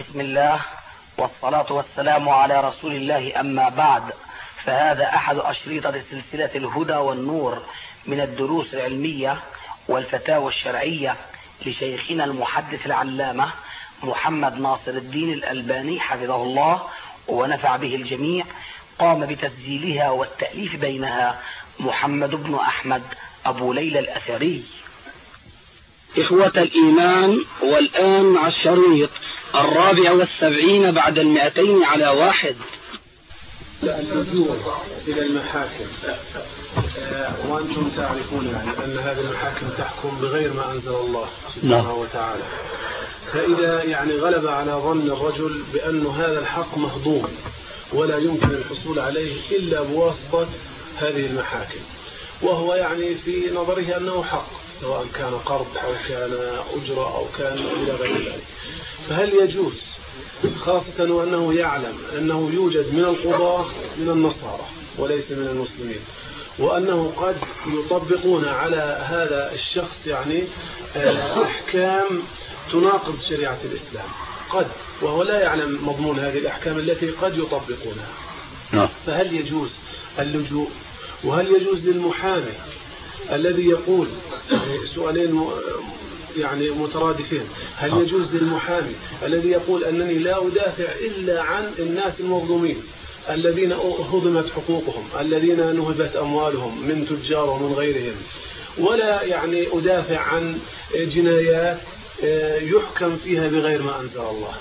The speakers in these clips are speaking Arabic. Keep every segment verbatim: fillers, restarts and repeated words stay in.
بسم الله والصلاة والسلام على رسول الله، أما بعد، فهذا أحد أشريطة سلسلة الهدى والنور من الدروس العلمية والفتاوى الشرعية لشيخنا المحدث العلامة محمد ناصر الدين الألباني حفظه الله ونفع به الجميع. قام بتسجيلها والتأليف بينها محمد بن أحمد أبو ليلى الأثري. إخوة الإيمان، والآن مع الشريط الرابع والسبعين بعد المئتين على واحد. اللجوء إلى المحاكم، وأنتم تعرفون يعني أن هذه المحاكم تحكم بغير ما أنزل الله سبحانه وتعالى. فإذا يعني غلب على ظن الرجل بأن هذا الحق مهضوم ولا يمكن الحصول عليه إلا بواسطة هذه المحاكم، وهو يعني في نظره أنه حق، سواء كان قرض أو كان أجرة أو كان إلى غير ذلك، فهل يجوز، خاصة وأنه يعلم أنه يوجد من القضاة من النصارى وليس من المسلمين، وأنه قد يطبقون على هذا الشخص يعني أحكام تناقض شريعة الإسلام، قد، وهو لا يعلم مضمون هذه الأحكام التي قد يطبقونها، فهل يجوز اللجوء؟ وهل يجوز للمحامي الذي يقول سؤالين يعني مترادفين، هل يجوز للمحامي الذي يقول أنني لا أدافع إلا عن الناس المظلومين الذين هضمت حقوقهم، الذين نهبت أموالهم من تجار ومن غيرهم، ولا يعني أدافع عن جنايات يحكم فيها بغير ما أنزل الله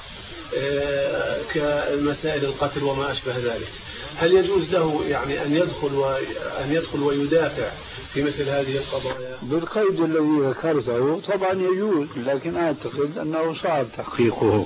كمسائل القتل وما أشبه ذلك، هل يجوز له يعني أن يدخل وأن يدخل ويدافع في مثل هذه القضايا؟ بالقيد الذي ذكرته طبعا يجوز، لكن أعتقد أنه صعب تحقيقه.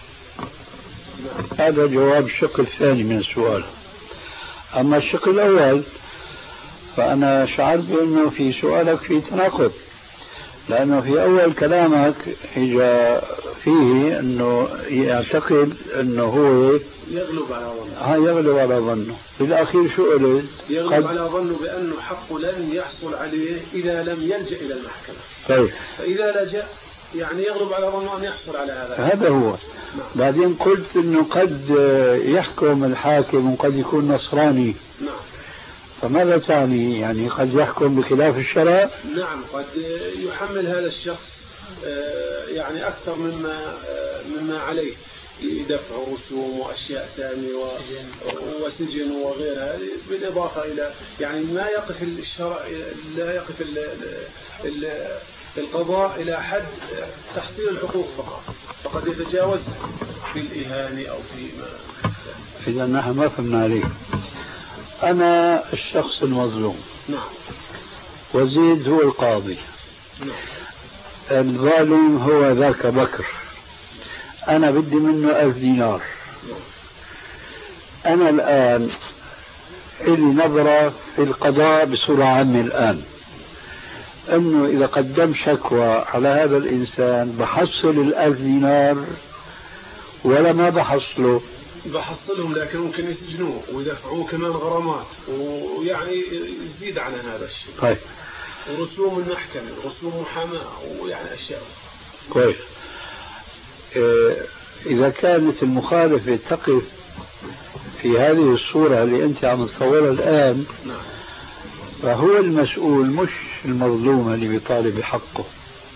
هذا جواب الشق الثاني من السؤال. أما الشق الأول فأنا شعرت بأنه في سؤالك في تناقض، لأنه في أول كلامك إجا فيه أنه يعتقد أنه هو يغلب على ظنه، ها يغلب على ظنه، في الأخير شو قلت؟ يغلب على ظنه بأنه حق لن يحصل عليه إذا لم يلجأ إلى المحكمة. طيب، فإذا لجأ يعني يغلب على ظنه أن يحصل على هذا. هذا هو. نعم. بعدين قلت أنه قد يحكم الحاكم وقد يكون نصراني. نعم. فماذا تعني؟ يعني قد يحكم بخلاف الشرع؟ نعم، قد يحمل هذا الشخص يعني أكثر مما مما عليه، دفع رسوم وأشياء ثانية وسجن وغيرها، بالإضافة إلى يعني ما يقف الشرع، لا يقف ال ال القضاء إلى حد تحصيل الحقوق فقط، فقد يتجاوز في الإهانة أو في ما. إذا نحن ما فهمنا عليك. أنا الشخص المظلوم. نعم. وزيد هو القاضي. نعم. الظالم هو ذاك بكر. أنا بدي منه ألف دينار. نعم. أنا الآن إلي نظرة في القضاء بصورة عامة الآن، أنه إذا قدم شكوى على هذا الإنسان بحصل الألف دينار ولا ما بحصله؟ بحصلهم، لكن ممكن يسجنوه ويدفعوه كمان غرامات، ويعني يزيد عن هذا الشيء. طيب. ورسوم المحكمة، رسوم محاماة، ويعني أشياء. كويس. إيه إذا كانت المخالفة تقف في هذه الصورة اللي أنت عم تصورها الآن، نعم، فهو المسؤول مش المظلوم اللي بيطالب بحقه.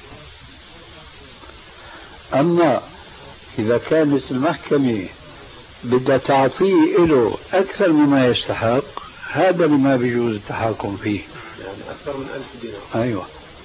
أما إذا كانت المحكمة بدها تعطيه له أكثر مما يستحق، هذا مما بيجوز التحاكم فيه، يعني أكثر من ألف دينار. أيوة.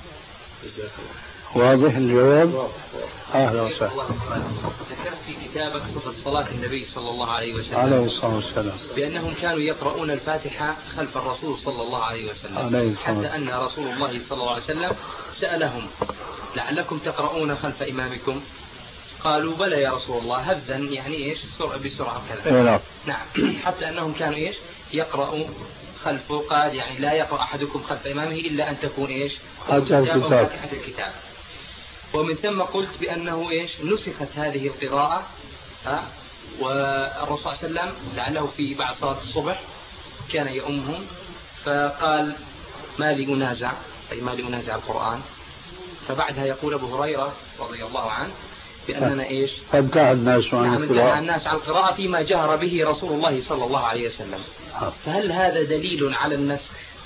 واضح الجواب؟ واضح. أهلا وسهلا. ذكرت في كتابك صفة صلاة النبي صلى الله عليه وسلم عليه الصلاة والسلام بأنهم كانوا يقرؤون الفاتحة خلف الرسول صلى الله عليه وسلم، حتى أن رسول الله صلى الله عليه وسلم سألهم: لعلكم تقرؤون خلف إمامكم؟ قالوا: بلى يا رسول الله، هذا يعني إيش بسرعة كذا. نعم. حتى أنهم كانوا إيش يقرأوا خلفه، قال يعني لا يقرأ أحدكم خلف إمامه إلا أن تكون إيش فاتحة الكتاب. ومن ثم قلت بأنه إيش نسخت هذه القراءة، ها، والرسول صلى الله عليه وسلم لعله في بعد صلاة الصبح كان يؤمهم، فقال: ما لي أنازع، أي ما لي أنازع القرآن. فبعدها يقول أبو هريرة رضي الله عنه: بأننا إيش؟ فانتهى الناس عن نعم القراءة. انتهى الناس عن القراءة فيما جهر به رسول الله صلى الله عليه وسلم. فهل هذا دليل على النسخ؟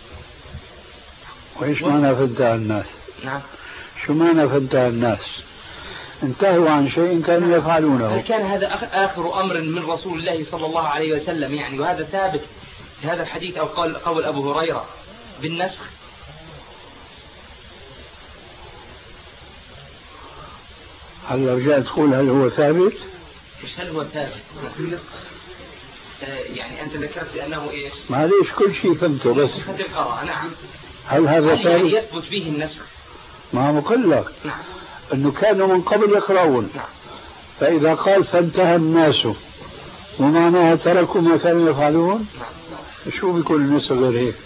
وإيش معنى فانتهى الناس؟ نعم. شو معنى فانتهى الناس؟ انتهوا عن شيء كانوا يفعلونه. هل كان هذا آخر أمر من رسول الله صلى الله عليه وسلم يعني، وهذا ثابت في هذا الحديث أو قول, قول أبو هريرة بالنسخ؟ هل رجعت تقول هل هو ثابت؟ مش هل هو ثابت آه يعني أنت ذكرت بأنه إيش؟ معليش كل شيء فهمته بس نسخة القراءة. نعم. هل هذا هل ثابت؟ يعني يثبت فيه النسخ؟ ما بقول لك. نعم. أنه كانوا من قبل يقرؤون. نعم. فإذا قال فانتهى الناس ومعناها تركوا ما كانوا يفعلون. نعم. شو بيكون النسخ غير هيك؟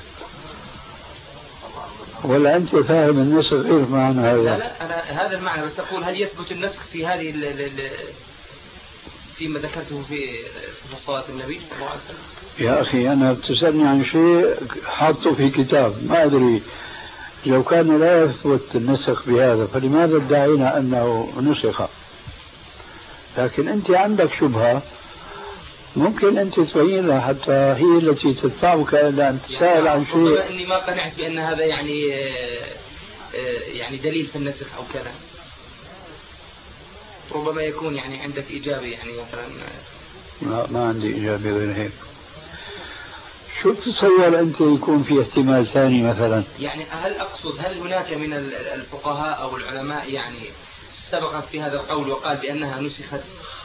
ولا أنت فاهم النسخ غير معنى هذا؟ لا لا أنا هذا المعنى بس أقول هل يثبت النسخ في هذه ال ال فيما ذكرته في صفة صلاة النبي صلى الله عليه وسلم؟ يا أخي أنا بتسألني عن شيء حاطه في كتاب ما أدري لو كان لا يثبت النسخ بهذا فلماذا ادعينا أنه نسخ؟ لكن أنت عندك شبهة ممكن أنت تبينها حتى هي التي تدفعك إلى أن تسأل عن شيء. ربما أني ما قنعت بأن هذا يعني يعني دليل في النسخ أو كذا. ربما يكون يعني عندك إجابة يعني مثلا. لا ما عندي إجابة غير هيك. شو تتصور أنت يكون في احتمال ثاني مثلا؟ يعني هل أقصد هل هناك من الفقهاء أو العلماء يعني سبقت في هذا القول وقال بأنها نسخت؟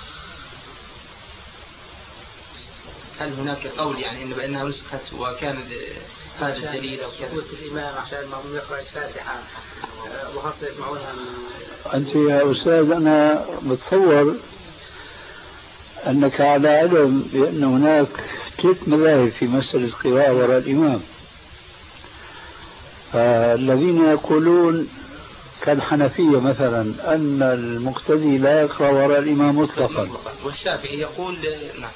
هل هناك قول يعني إن بأنها نسخت وكان هذا الدليل أو كذا؟ الإمام عشان المأموم يقرأ الفاتحة وخاصة يسمعونها. أنت يا أستاذ أنا بتصور أنك على علم بأن هناك ثلاث مذاهب في مسألة القراءة وراء الإمام. فالذين يقولون كالحنفية مثلا أن المقتدي لا يقرأ وراء الإمام مطلقا. والشافعي يقول نعم.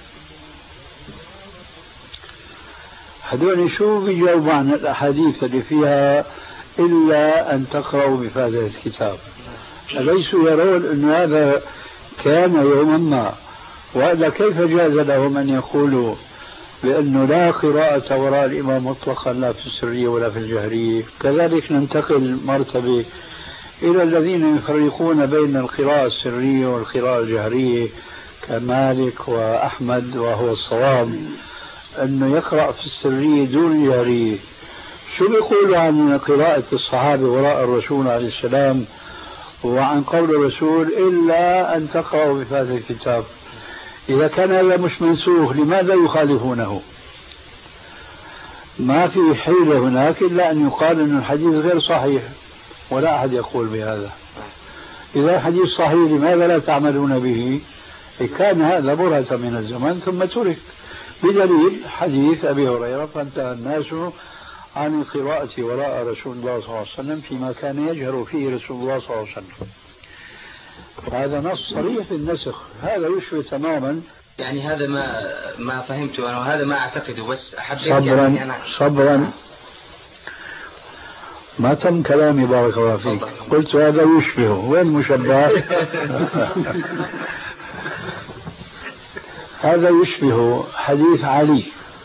هذول شو بيجاوبوا عن الأحاديث اللي فيها إلا أن تقرأوا بفاتحة الكتاب؟ أليسوا يرون أن هذا كان يوما ما؟ وإلا كيف جاز لهم أن يقولوا بأنه لا قراءة وراء الإمام مطلقا لا في السرية ولا في الجهرية؟ كذلك ننتقل مرتبة إلى الذين يفرقون بين القراءة السرية والقراءة الجهرية كمالك وأحمد، وهو الصواب أنه يقرأ في السرية دون الجهرية. شو بيقولوا عن قراءة الصحابة وراء الرسول عليه السلام وعن قول الرسول إلا أن تقرأوا بفاتحة الكتاب؟ إذا كان هذا مش منسوخ لماذا يخالفونه؟ ما في حيلة هناك إلا أن يقال أن الحديث غير صحيح ولا أحد يقول بهذا. إذا الحديث صحيح لماذا لا تعملون به؟ كان هذا برهة من الزمن ثم ترك بدليل حديث أبي هريرة فانتهى الناس عن القراءة وراء رسول الله صلى الله عليه وسلم فيما كان يجهر فيه رسول الله صلى الله عليه وسلم. هذا نص صريح في النسخ. هذا يشبه تماما يعني هذا ما ما فهمته أنا وهذا ما أعتقده بس حبيت صبرا يعني أنا صبرا ما تم كلامي بارك الله فيك. قلت هذا يشبه وين مشبه؟ هذا يشبه حديث علي.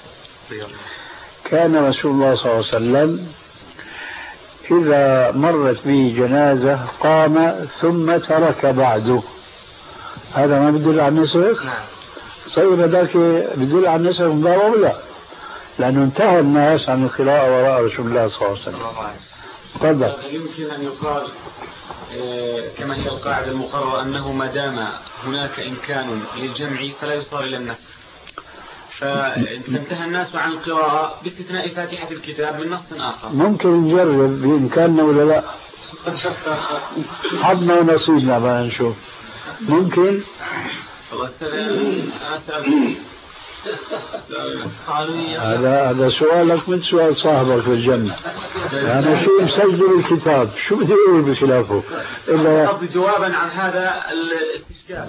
كان رسول الله صلى الله عليه وسلم إذا مرت به جنازة قام ثم ترك بعده. هذا ما بدل على النسخ؟ نعم. طيب هذاك بدل على النسخ من باب أولى لأنه انتهى الناس عن القراءة وراء رسول الله صلى الله عليه وسلم. تفضل. يمكن أن يقال كما هي القاعدة المقررة أنه ما دام هناك إمكان للجمع فلا يصار إلى النسخ، فانتهى الناس عن القراءة باستثناء فاتحة الكتاب من نص آخر. ممكن نجرب بإمكاننا ولا لا؟ حظنا ونصيبنا بقى نشوف. ممكن هذا هذا سؤالك من سؤال صاحبك في الجنة. أنا شو مسجل الكتاب شو بدي أقول بخلافه إلا قصدي جوابا عن هذا الاستشكال.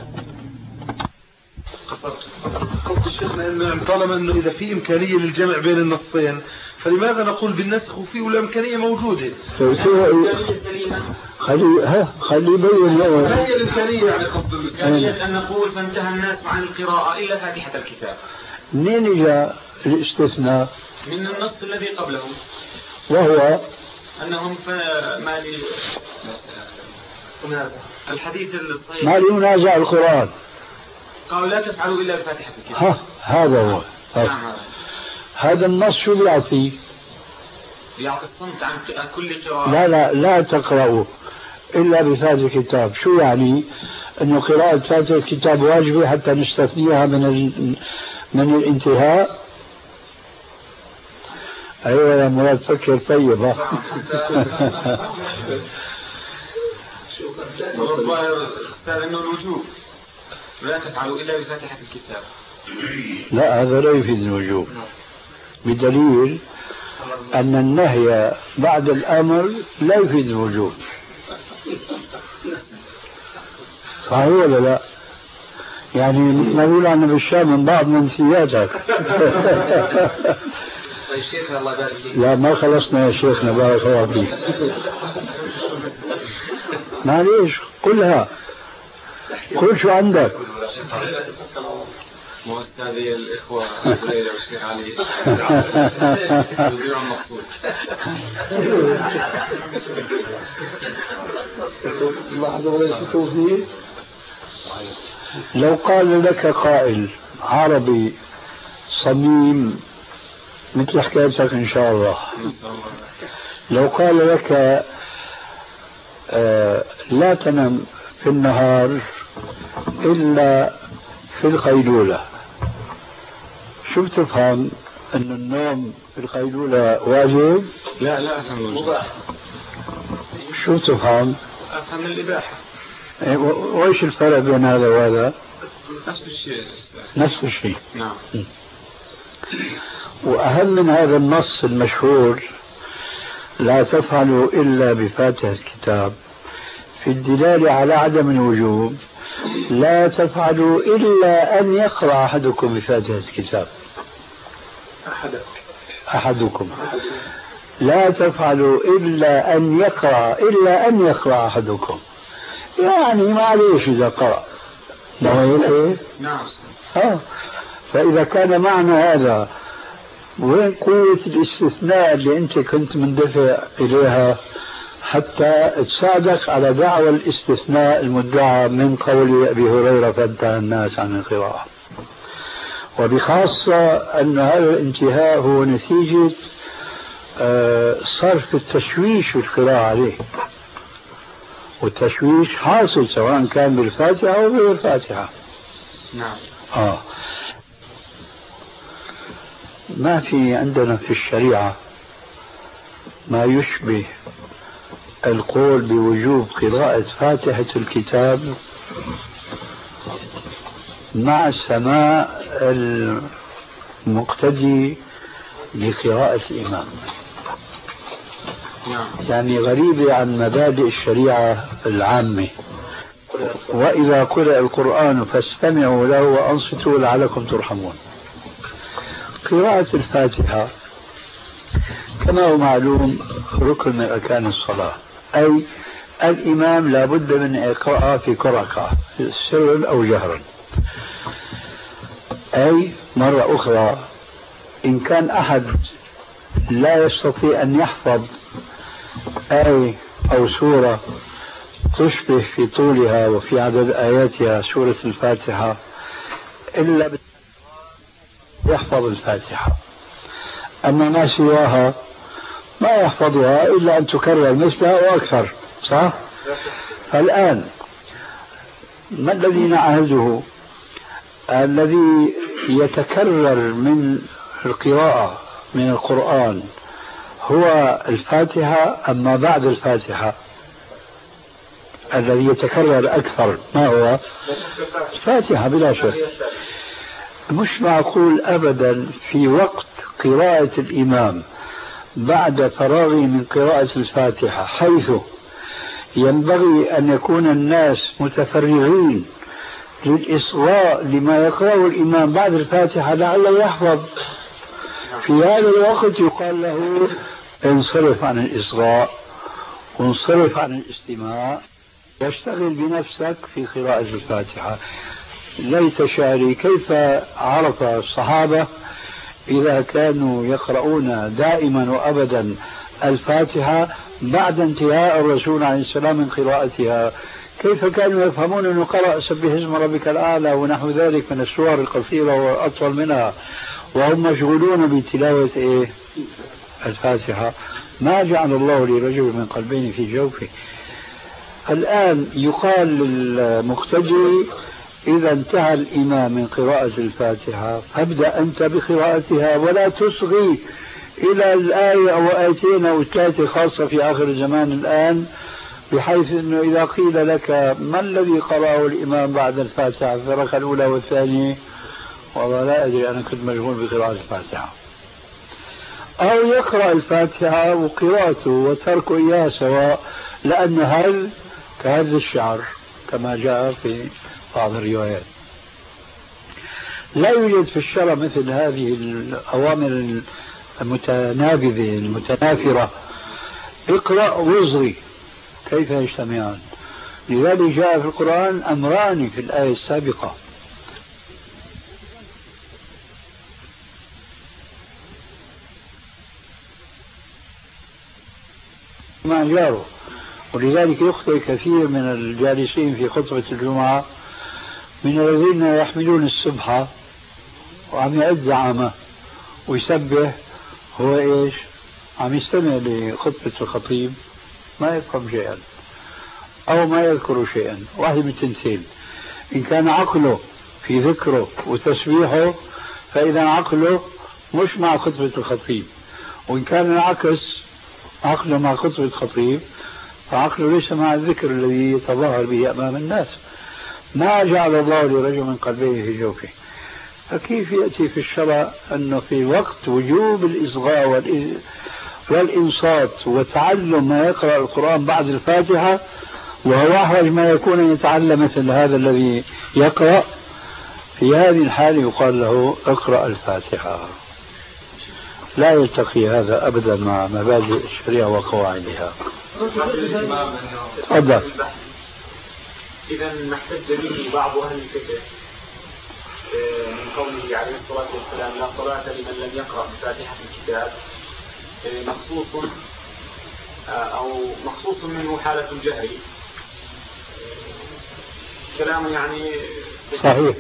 قلت الشيخنا إنه طالما إنه إذا في إمكانية للجمع بين النصين فلماذا نقول بالنسخ وفيه والإمكانية موجودة؟ خلي ها خلي يبين هو. ما هي الإمكانية يعني قبل الإمكانية أن نقول فانتهى الناس عن القراءة إلا فاتحة الكتاب؟ منين جاء الاستثناء؟ من النص الذي قبله وهو أنهم ما لي الحديث الصحيح ما لي منازع القرآن قالوا لا تفعلوا إلا بفاتحة الكتاب. ها هذا هو. نعم. هذا النص شو بيعطي؟ بيعطي الصمت عن كل قراءة. لا لا لا تقرأوا إلا بفاتحة الكتاب. شو يعني؟ أنه قراءة فاتحة الكتاب واجبة حتى نستثنيها من ال... من الانتهاء. أيوة يا مراد فكر طيب. ها والله أستاذ أنه الوجوب لا تفعلوا إلا بفاتحة الكتاب. لا هذا لا يفيد الوجوب بدليل أن النهي بعد الأمر لا يفيد الوجوب. صحيح ولا لا؟ يعني مثل ما يقول عنا بالشام من بعض منسياتك. طيب شيخ الله يبارك فيك. لا ما خلصنا يا شيخنا بارك الله فيك. معليش كلها قول شو عندك. مو أستاذي الإخوة الليلة والشيخ علي يضيع المقصود. لو قال لك قائل عربي صميم مثل حكايتك إن شاء الله، لو قال لك آه لا تنم في النهار إلا في القيلولة، شو بتفهم؟ أن النوم في القيلولة واجب؟ لا لا أفهم مباح. شو تفهم؟ أفهم الإباحة. وإيش الفرق بين هذا وهذا؟ نفس الشيء. نفس الشيء. نعم. وأهم من هذا النص المشهور لا تفعلوا إلا بفاتحة الكتاب في الدلالة على عدم الوجوب، لا تفعلوا إلا أن يقرأ أحدكم بفاتحة الكتاب. أحدكم لا تفعلوا إلا أن يقرأ إلا أن يقرأ أحدكم، يعني معليش إذا قرأ. نعم. ها فإذا كان معنى هذا وين قوة الاستثناء اللي أنت كنت مندفع إليها حتى تساعدك على دعوى الاستثناء المدعى من قول أبي هريرة فانتهى الناس عن القراءة، وبخاصة أن هذا الانتهاء هو نتيجة صرف التشويش في القراءة عليه، والتشويش حاصل سواء كان بالفاتحة أو غير الفاتحة. نعم. آه. ما في عندنا في الشريعة ما يشبه القول بوجوب قراءة فاتحة الكتاب مع السماع المقتدي لقراءة الإمام. يعني غريبة عن مبادئ الشريعة العامة. وإذا قرأ القرآن فاستمعوا له وأنصتوا لعلكم ترحمون. قراءة الفاتحة كما هو معلوم ركن من أركان الصلاة، أي الإمام لا بد من إقراءها في كل ركعة سرا أو جهرا. أي مرة أخرى إن كان أحد لا يستطيع أن يحفظ آية أو سورة تشبه في طولها وفي عدد آياتها سورة الفاتحة إلا يحفظ الفاتحة، أما ما سواها ما يحفظها إلا أن تكرر مثلها وأكثر. صح؟ فالآن ما الذي نعهده؟ الذي يتكرر من القراءة من القرآن هو الفاتحة أما بعد الفاتحة الذي يتكرر أكثر ما هو؟ الفاتحة بلا شك. مش معقول أبدا في وقت قراءة الإمام بعد فراغه من قراءة الفاتحة حيث ينبغي أن يكون الناس متفرغين للإصغاء لما يقرأه الإمام بعد الفاتحة لعله يحفظ، في هذا الوقت يقال له انصرف عن الإصغاء وانصرف عن الاستماع واشتغل بنفسك في قراءة الفاتحة. ليت شعري كيف عرف الصحابة إذا كانوا يقرؤون دائما وأبدا الفاتحة بعد انتهاء الرسول عليه السلام من قراءتها، كيف كانوا يفهمون أنه قرأ سبح اسم ربك الأعلى ونحو ذلك من السور القصيرة والأطول منها وهم مشغولون بتلاوة إيه؟ الفاتحة. ما جعل الله لرجل من قلبين في جوفه. الآن يقال للمقتدي إذا انتهى الإمام من قراءة الفاتحة فابدأ أنت بقراءتها ولا تصغي إلى الآية أو آيتين أو ثلاثة خاصة في آخر الزمان الآن، بحيث أنه إذا قيل لك ما الذي قرأه الإمام بعد الفاتحة في الركعة الأولى والثانية، والله لا أدري أنا كنت مشغول بقراءة الفاتحة. أو يقرأ الفاتحة وقراءته وتركه إياه سواء، لأن هل كهذا الشعر كما جاء في بعض الروايات. لا يوجد في الشرع مثل هذه الأوامر المتنابذة المتنافرة، اقرأ واصغي كيف يجتمعان. لذلك جاء في القرآن أمران في الآية السابقة، مع جاره. ولذلك يخطئ كثير من الجالسين في خطبة الجمعة من الذين يحملون السبحة وعم يعد عامة ويسبح، هو إيش؟ عم يستمع لخطبة الخطيب ما يفهم شيئا أو ما يذكر شيئا. واحد من التنتين، إن كان عقله في ذكره وتسبيحه فإذا عقله مش مع خطبة الخطيب، وإن كان العكس عقله مع خطبة الخطيب فعقله ليس مع الذكر الذي يتظاهر به أمام الناس. ما جعل الله لرجل من قلبيه في جوفه. فكيف يأتي في الشرع أنه في وقت وجوب الإصغاء والإنصات وتعلم ما يقرأ القرآن بعد الفاتحة، وهو أحرج ما يكون أن يتعلم مثل هذا الذي يقرأ، في هذه الحالة يقال له اقرأ الفاتحة. لا يلتقي هذا أبدا مع مبادئ الشريعة وقواعدها. تفضل. إذا ما احتج به بعض أهل الفقه من قوله عليه الصلاة والسلام لا صلاة لمن لم يقرأ بفاتحة الكتاب مخصوص أو مخصوص منه حالة الجهل، كلام يعني صحيح.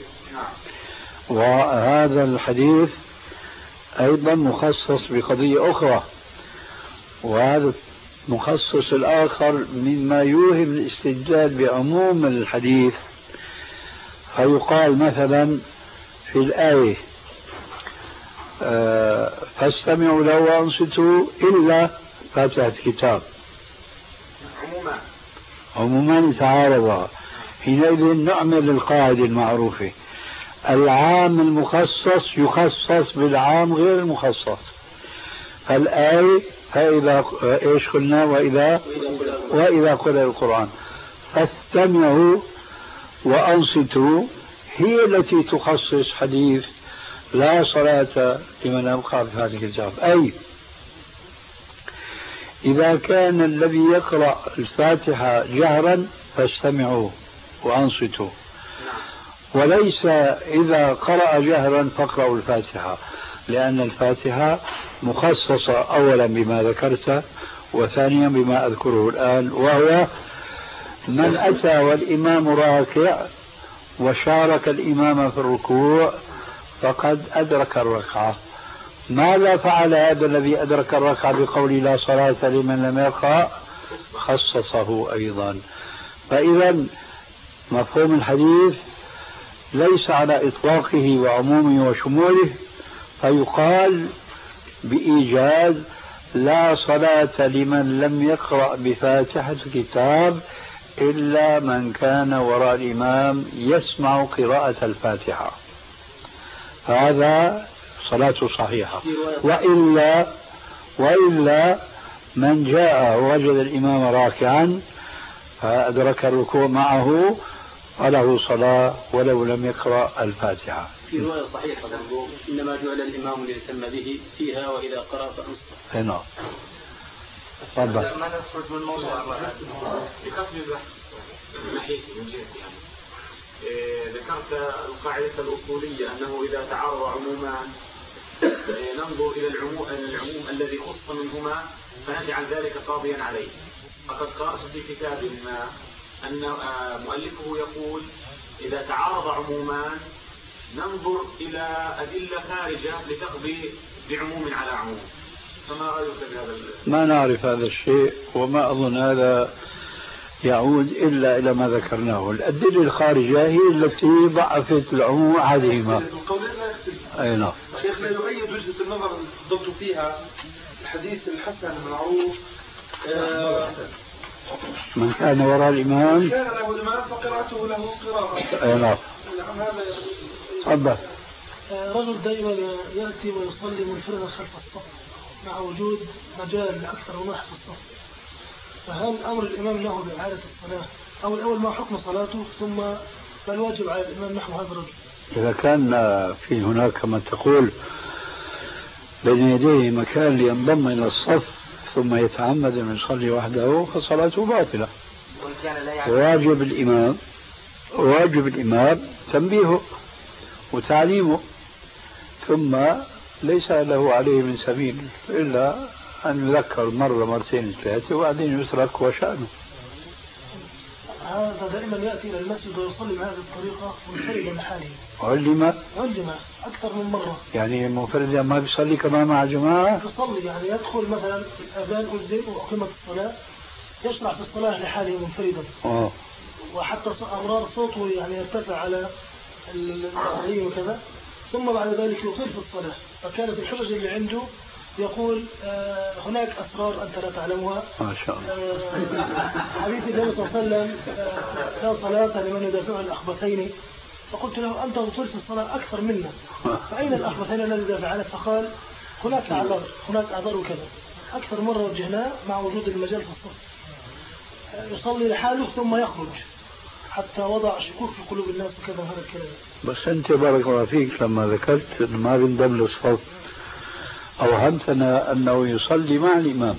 وهذا الحديث أيضا مخصص بقضية أخرى، وهذا المخصص الآخر مما يوهم الاستدلال بعموم الحديث. فيقال مثلا في الآية آه فاستمعوا له وأنصتوا إلا فاتحة الكتاب، عموما عموما يتعارضا. حينئذ نعمل القاعدة المعروفة، العام المخصص يخصص بالعام غير المخصص. فالآية فإذا إيش قلنا وإذا وإذا قرأ القرآن فاستمعوا وأنصتوا هي التي تخصص حديث لا صلاة لمن أبقى في هذه الكتاب. أي إذا كان الذي يقرأ الفاتحة جهرا فاستمعوا وأنصتوا، وليس إذا قرأ جهرا فاقرأوا الفاتحة، لأن الفاتحة مخصصة أولا بما ذكرت وثانيا بما أذكره الآن، وهو من أتى والإمام راكع وشارك الإمام في الركوع فقد أدرك الركعة. ماذا فعل هذا الذي أدرك الركعة بقول لا صلاة لمن لم يقرأ؟ خصصه أيضا. فإذا مفهوم الحديث ليس على إطلاقه وعمومه وشموله، فيقال بإيجاز لا صلاة لمن لم يقرأ بفاتحة الكتاب إلا من كان وراء الإمام يسمع قراءة الفاتحة، هذا صلاته صحيحة. وإلا وإلا من جاء ووجد الإمام راكعا فأدرك الركوع معه فله صلاة ولو لم يقرأ الفاتحة. في رواية صحيحة برضو إنما جعل الإمام ليتم به فيها وإذا قرأ فأنصت. نعم. تفضل. ما نخرج من الموضوع بخفف البحث من ناحية من جهتي يعني. إيه ذكرت القاعدة الأصولية أنه إذا تعارض عمومان ننظر إلى العموم, العموم الذي خص منهما فنجعل ذلك قاضيا عليه. فقد قرأت في كتاب ما أن مؤلفه يقول إذا تعارض عمومان ننظر إلى أدلة خارجة لتقضي بعموم على عموم. فما رأيك بهذا؟ ما نعرف هذا الشيء وما أظن هذا يعود إلا إلى ما ذكرناه. الأدلة الخارجة هي التي ضعفت العموم عليهما. أي نعم. شيخ لا يؤيد وجهة النظر ضبط فيها الحديث الحسن المعروف من كان وراء الإمام كان له الإمام فقراءته له قراءة. أي نعم. تفضل. رجل دائما يأتي ويصلي منفردا خلف الصف مع وجود مجال لأكثر من واحد في الصف، فهل أمر الإمام له بإعادة الصلاة أو الأول ما حكم صلاته ثم ما الواجب على الإمام نحو هذا الرجل؟ إذا كان في هناك كما تقول بين يديه مكان لينضم إلى الصف ثم يتعمد أن يصلي وحده فصلاته باطلة. واجب الإمام واجب الإمام تنبيهه وتعليمه، ثم ليس له عليه من سبيل إلا أن يذكر مرة مرتين ثلاثة وبعدين يترك وشأنه. هذا دائما يأتي إلى المسجد ويصلي بهذه الطريقة منفردا لحاله. علم علم أكثر من مرة. يعني منفردا ما بيصلي كمان مع جماعة؟ بيصلي يعني يدخل مثلا الأذان أذن وأقيمت الصلاة يشرع في الصلاة لحاله منفردا. أوه. وحتى أمرار صوته يعني يرتفع على التعليم وكذا، ثم بعد ذلك يطيل في الصلاة. فكانت الحجج اللي عنده يقول آه هناك أسرار أنت لا تعلمها. ما شاء الله. آه حديث النبي صلى الله عليه وسلم آه لا صلاة لمن يدافع الأخبثين، فقلت له أنت تطيل في الصلاة أكثر منا، فأين الأخبثين الذي يدافع عنه؟ فقال هناك أعذار هناك أعذار وكذا. أكثر مرة وجهناه مع وجود المجال في الصف آه يصلي لحاله ثم يخرج حتى وضع شكوك في قلوب الناس وكذا هذا الكلام. بس أنت بارك الله فيك لما ذكرت ما بينضم للصف أوهمتنا أنه يصلي مع الإمام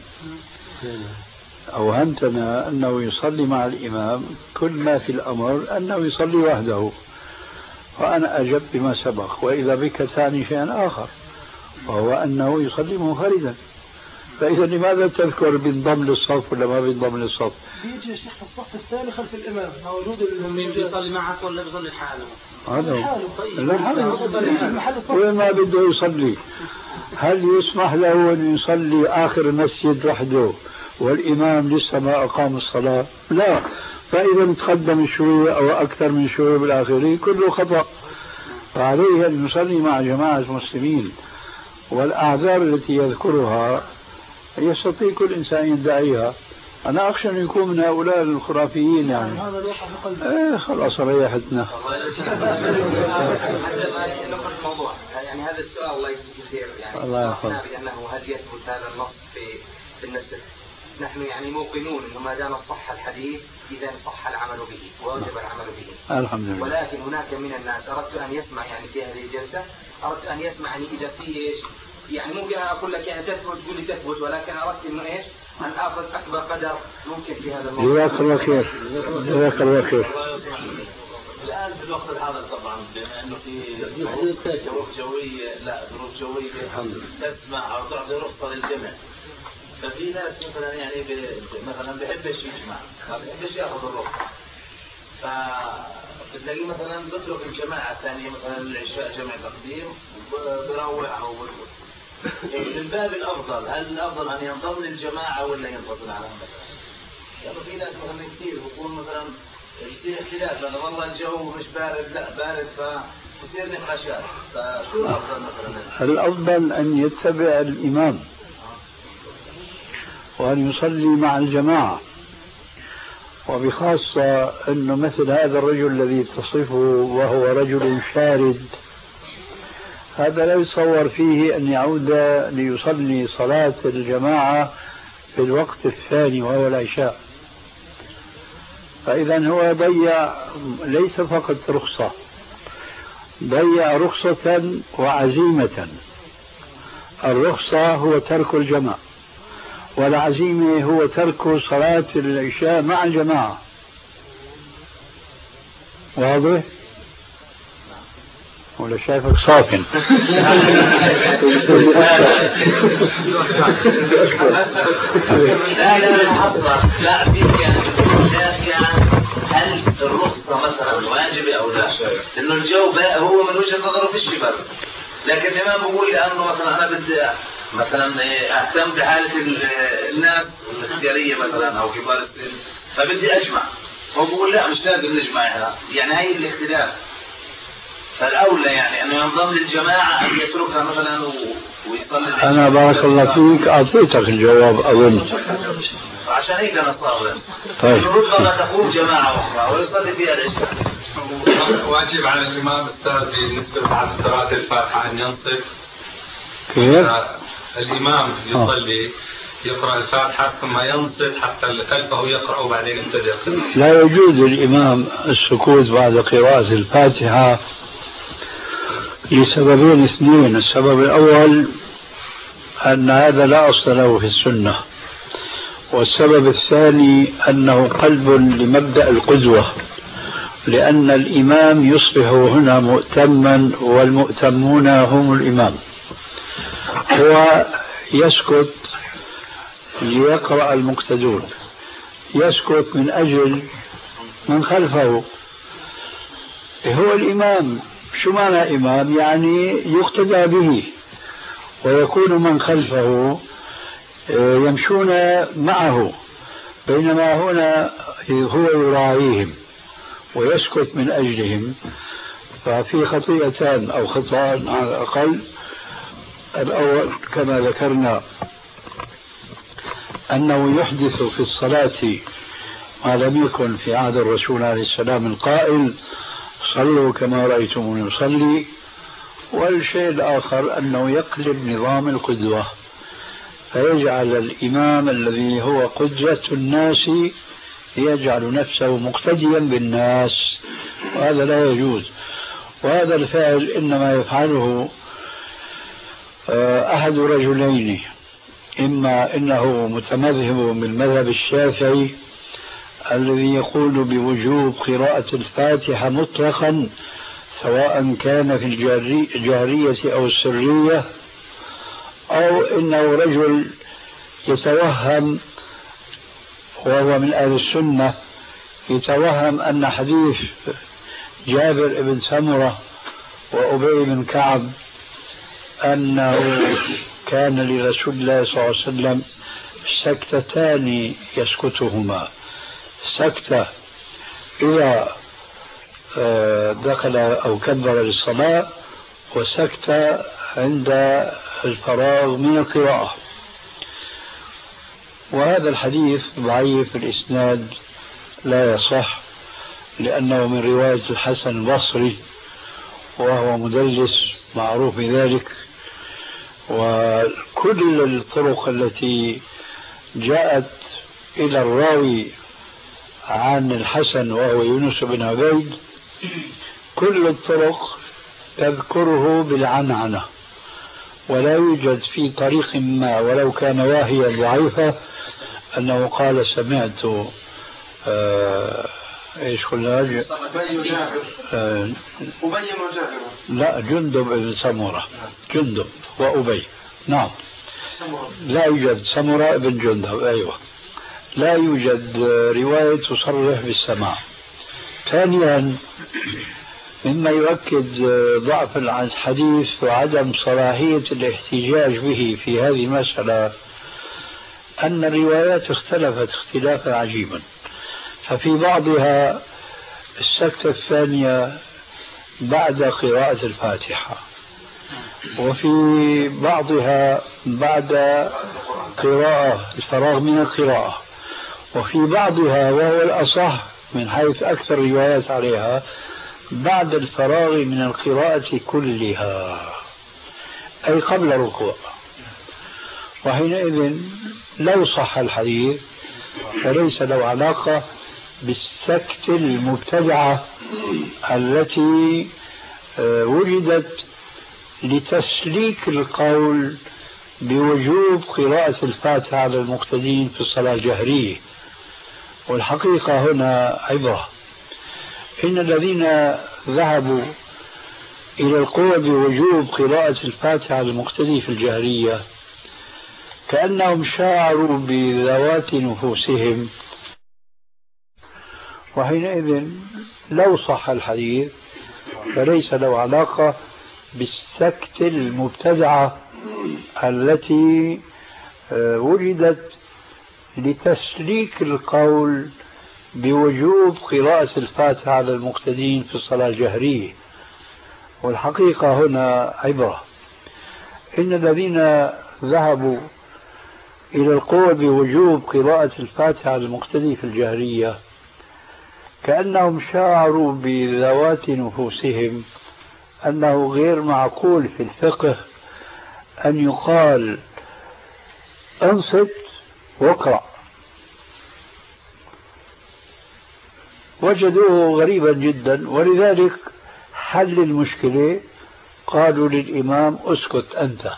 أوهمتنا أنه يصلي مع الإمام، كل ما في الأمر أنه يصلي وحده، وأنا أجب بما سبق. وإذا بك تعني شيئا آخر وهو أنه يصلي منفردا، فإذا لماذا تذكر بينضم للصف ولا ما بينضم للصف؟ بيجي الشيخ في الصف الثاني خلف الإمام موجود مين بيصلي معك ولا بيصلي لحاله؟ هذا وين ما بده يصلي. هل يسمح له أن يصلي آخر المسجد وحده والإمام لسه ما أقام الصلاة؟ لا. فإذا تقدم شوية أو أكثر من شوية بالآخرين كله خطأ. فعليه أن يصلي مع جماعة المسلمين، والأعذار التي يذكرها يستطيع كل إنسان يدعيها. أنا أخشى أن يكون من هؤلاء الخرافيين يعني. هذا الواقع في قلبي. إيه خلاص ريحتنا. الموضوع يعني هذا السؤال الله يجزيك خير يعني. الله يحفظك. بأنه هل يثبت هذا النص في في النسخ؟ نحن يعني موقنون أنه ما دام صح الحديث إذا صح العمل به ووجب العمل به. الحمد لله. ولكن هناك من الناس أردت أن يسمع يعني في هذه الجلسة أردت أن يسمع يعني إذا في إيش يعني ممكن أقول لك يعني تثبت تقول لي تثبت، ولكن أردت إنه إيش أن آخذ أكبر قدر ممكن في هذا الموضوع. جزاك الله خير. جزاك الله خير. الآن في الوقت الحاضر طبعا بما أنه في ظروف جوية لا ظروف جوية تسمع أو تعطي رخصة للجمع، ففي ناس مثلا يعني مثلا بيحبش يجمع ما بيحبش ياخذ الرخصة، فبتلاقيه مثلا بترك الجماعة الثانية مثلا العشاء جمع تقديم بروح أو بروح. من باب الأفضل هل الأفضل أن ينضم للجماعة ولا ينفصل عنهم مثلا؟ لأنه في ناس مثلا كثير بيكون مثلا يصير اختلاف لأنه والله الجو مش بارد لا بارد فتصير نقاشات، فشو الأفضل مثلا؟ الأفضل أن يتبع الإمام وأن يصلي مع الجماعة، وبخاصة أنه مثل هذا الرجل الذي تصفه وهو رجل شارد هذا لا يتصور فيه أن يعود ليصلي صلاة الجماعة في الوقت الثاني وهو العشاء. فإذا هو ضيع ليس فقط رخصة، ضيع رخصة وعزيمة. الرخصة هو ترك الجماعة، والعزيمة هو ترك صلاة العشاء مع الجماعة. واضح؟ ولا شايفك صافن؟ لا لا لا يعني هل الرخصة مثلا واجبة أو لا؟ لأنه الجو هو من وجهة نظره في الشباب، لكن الإمام بقول لأنه مثلا أنا بدي مثلا أهتم بحالة الناس الاختيارية مثلا أو كبار السن فبدي أجمع، هو بقول لا مش لازم نجمعها، يعني هاي الاختلاف. فالأولى يعني أنه ينضم للجماعة أن يتركها مثلا ويصلي. أنا بارك الله فيك أعطيتك الجواب أظن. عشان هيك أنا صابر. طيب. ربما تقوم جماعة أخرى ويصلي فيها العشاء. واجب على الإمام أستاذ بالنسبة بعد قراءة الفاتحة أن ينصت. كيف؟ الإمام يصلي يقرأ الفاتحة ثم ينصت حتى اللي خلفه يقرأ وبعدين يبتدئ. لا يجوز للإمام السكوت بعد قراءة الفاتحة لسببين اثنين. السبب الأول أن هذا لا أصل له في السنة، والسبب الثاني أنه قلب لمبدأ القدوة، لأن الإمام يصبح هنا مؤتما والمؤتمون هم الإمام. هو يسكت ليقرأ المقتدون، يسكت من أجل من خلفه. هو الإمام. شو معنى إمام؟ يعني يقتدى به، ويكون من خلفه يمشون معه، بينما هنا هو يراعيهم ويسكت من أجلهم. ففي خطيئتان أو خطأ على الأقل. الأول كما ذكرنا أنه يحدث في الصلاة ما لم يكن في عهد الرسول عليه السلام القائل صلوا كما رأيتموني يصلي. والشيء الآخر أنه يقلب نظام القدوة، فيجعل الإمام الذي هو قدوة الناس يجعل نفسه مقتديا بالناس، وهذا لا يجوز. وهذا الفعل إنما يفعله أحد رجلين، إما إنه متمذهب بالمذهب الشافعي الذي يقول بوجوب قراءة الفاتحة مطلقا سواء كان في الجهرية أو السرية، أو إنه رجل يتوهم وهو من أهل السنة يتوهم أن حديث جابر بن سمرة وأبي بن كعب أنه كان لرسول الله صلى الله عليه وسلم سكتتان يسكتهما، سكتة إذا دخل أو كبر للصلاة، وسكتة عند الفراغ من القراءة. وهذا الحديث ضعيف الإسناد لا يصح، لأنه من رواية الحسن البصري وهو مدلس معروف بذلك. وكل الطرق التي جاءت إلى الراوي عن الحسن وهو يونس بن عبيد كل الطرق تذكره بالعنعنة، ولا يوجد في طريق ما ولو كان واهيا ضعيفة أنه قال سمعت آه ايش قلنا أبي آه لا جندب بن سمرة، جندب وأبي. نعم لا يوجد سمرة بن جندب. أيوة لا يوجد رواية تصرح بالسماع. ثانيا مما يؤكد ضعف الحديث وعدم صلاحية الاحتجاج به في هذه المسألة أن الروايات اختلفت اختلافا عجيبا. ففي بعضها السكتة الثانية بعد قراءة الفاتحة، وفي بعضها بعد قراءة الفراغ من القراءة، وفي بعضها وهو الأصح من حيث أكثر الروايات عليها بعد الفراغ من القراءة كلها، أي قبل الركوع. وحينئذ لو صح الحديث فليس له علاقة بالسكت المبتدعة التي وجدت لتسليك القول بوجوب قراءة الفاتحة على المقتدين في الصلاة الجهرية. والحقيقة هنا عبرة. إن الذين ذهبوا إلى القول بوجوب قراءة الفاتحة على المقتدي في الجهرية كأنهم شاعروا بذوات نفوسهم، وحينئذ لو صح الحديث فليس له علاقة بالسكت المبتدعة التي وجدت لتسليك القول بوجوب قراءة الفاتحة على المقتدين في الصلاة الجهرية. والحقيقة هنا عبرة. إن الذين ذهبوا إلى القول بوجوب قراءة الفاتحة على المقتدي في الجهرية كأنهم شاعروا بذوات نفوسهم أنه غير معقول في الفقه أن يقال انصت واقرأ. وجدوه غريبا جدا، ولذلك حل المشكلة قالوا للإمام اسكت أنت،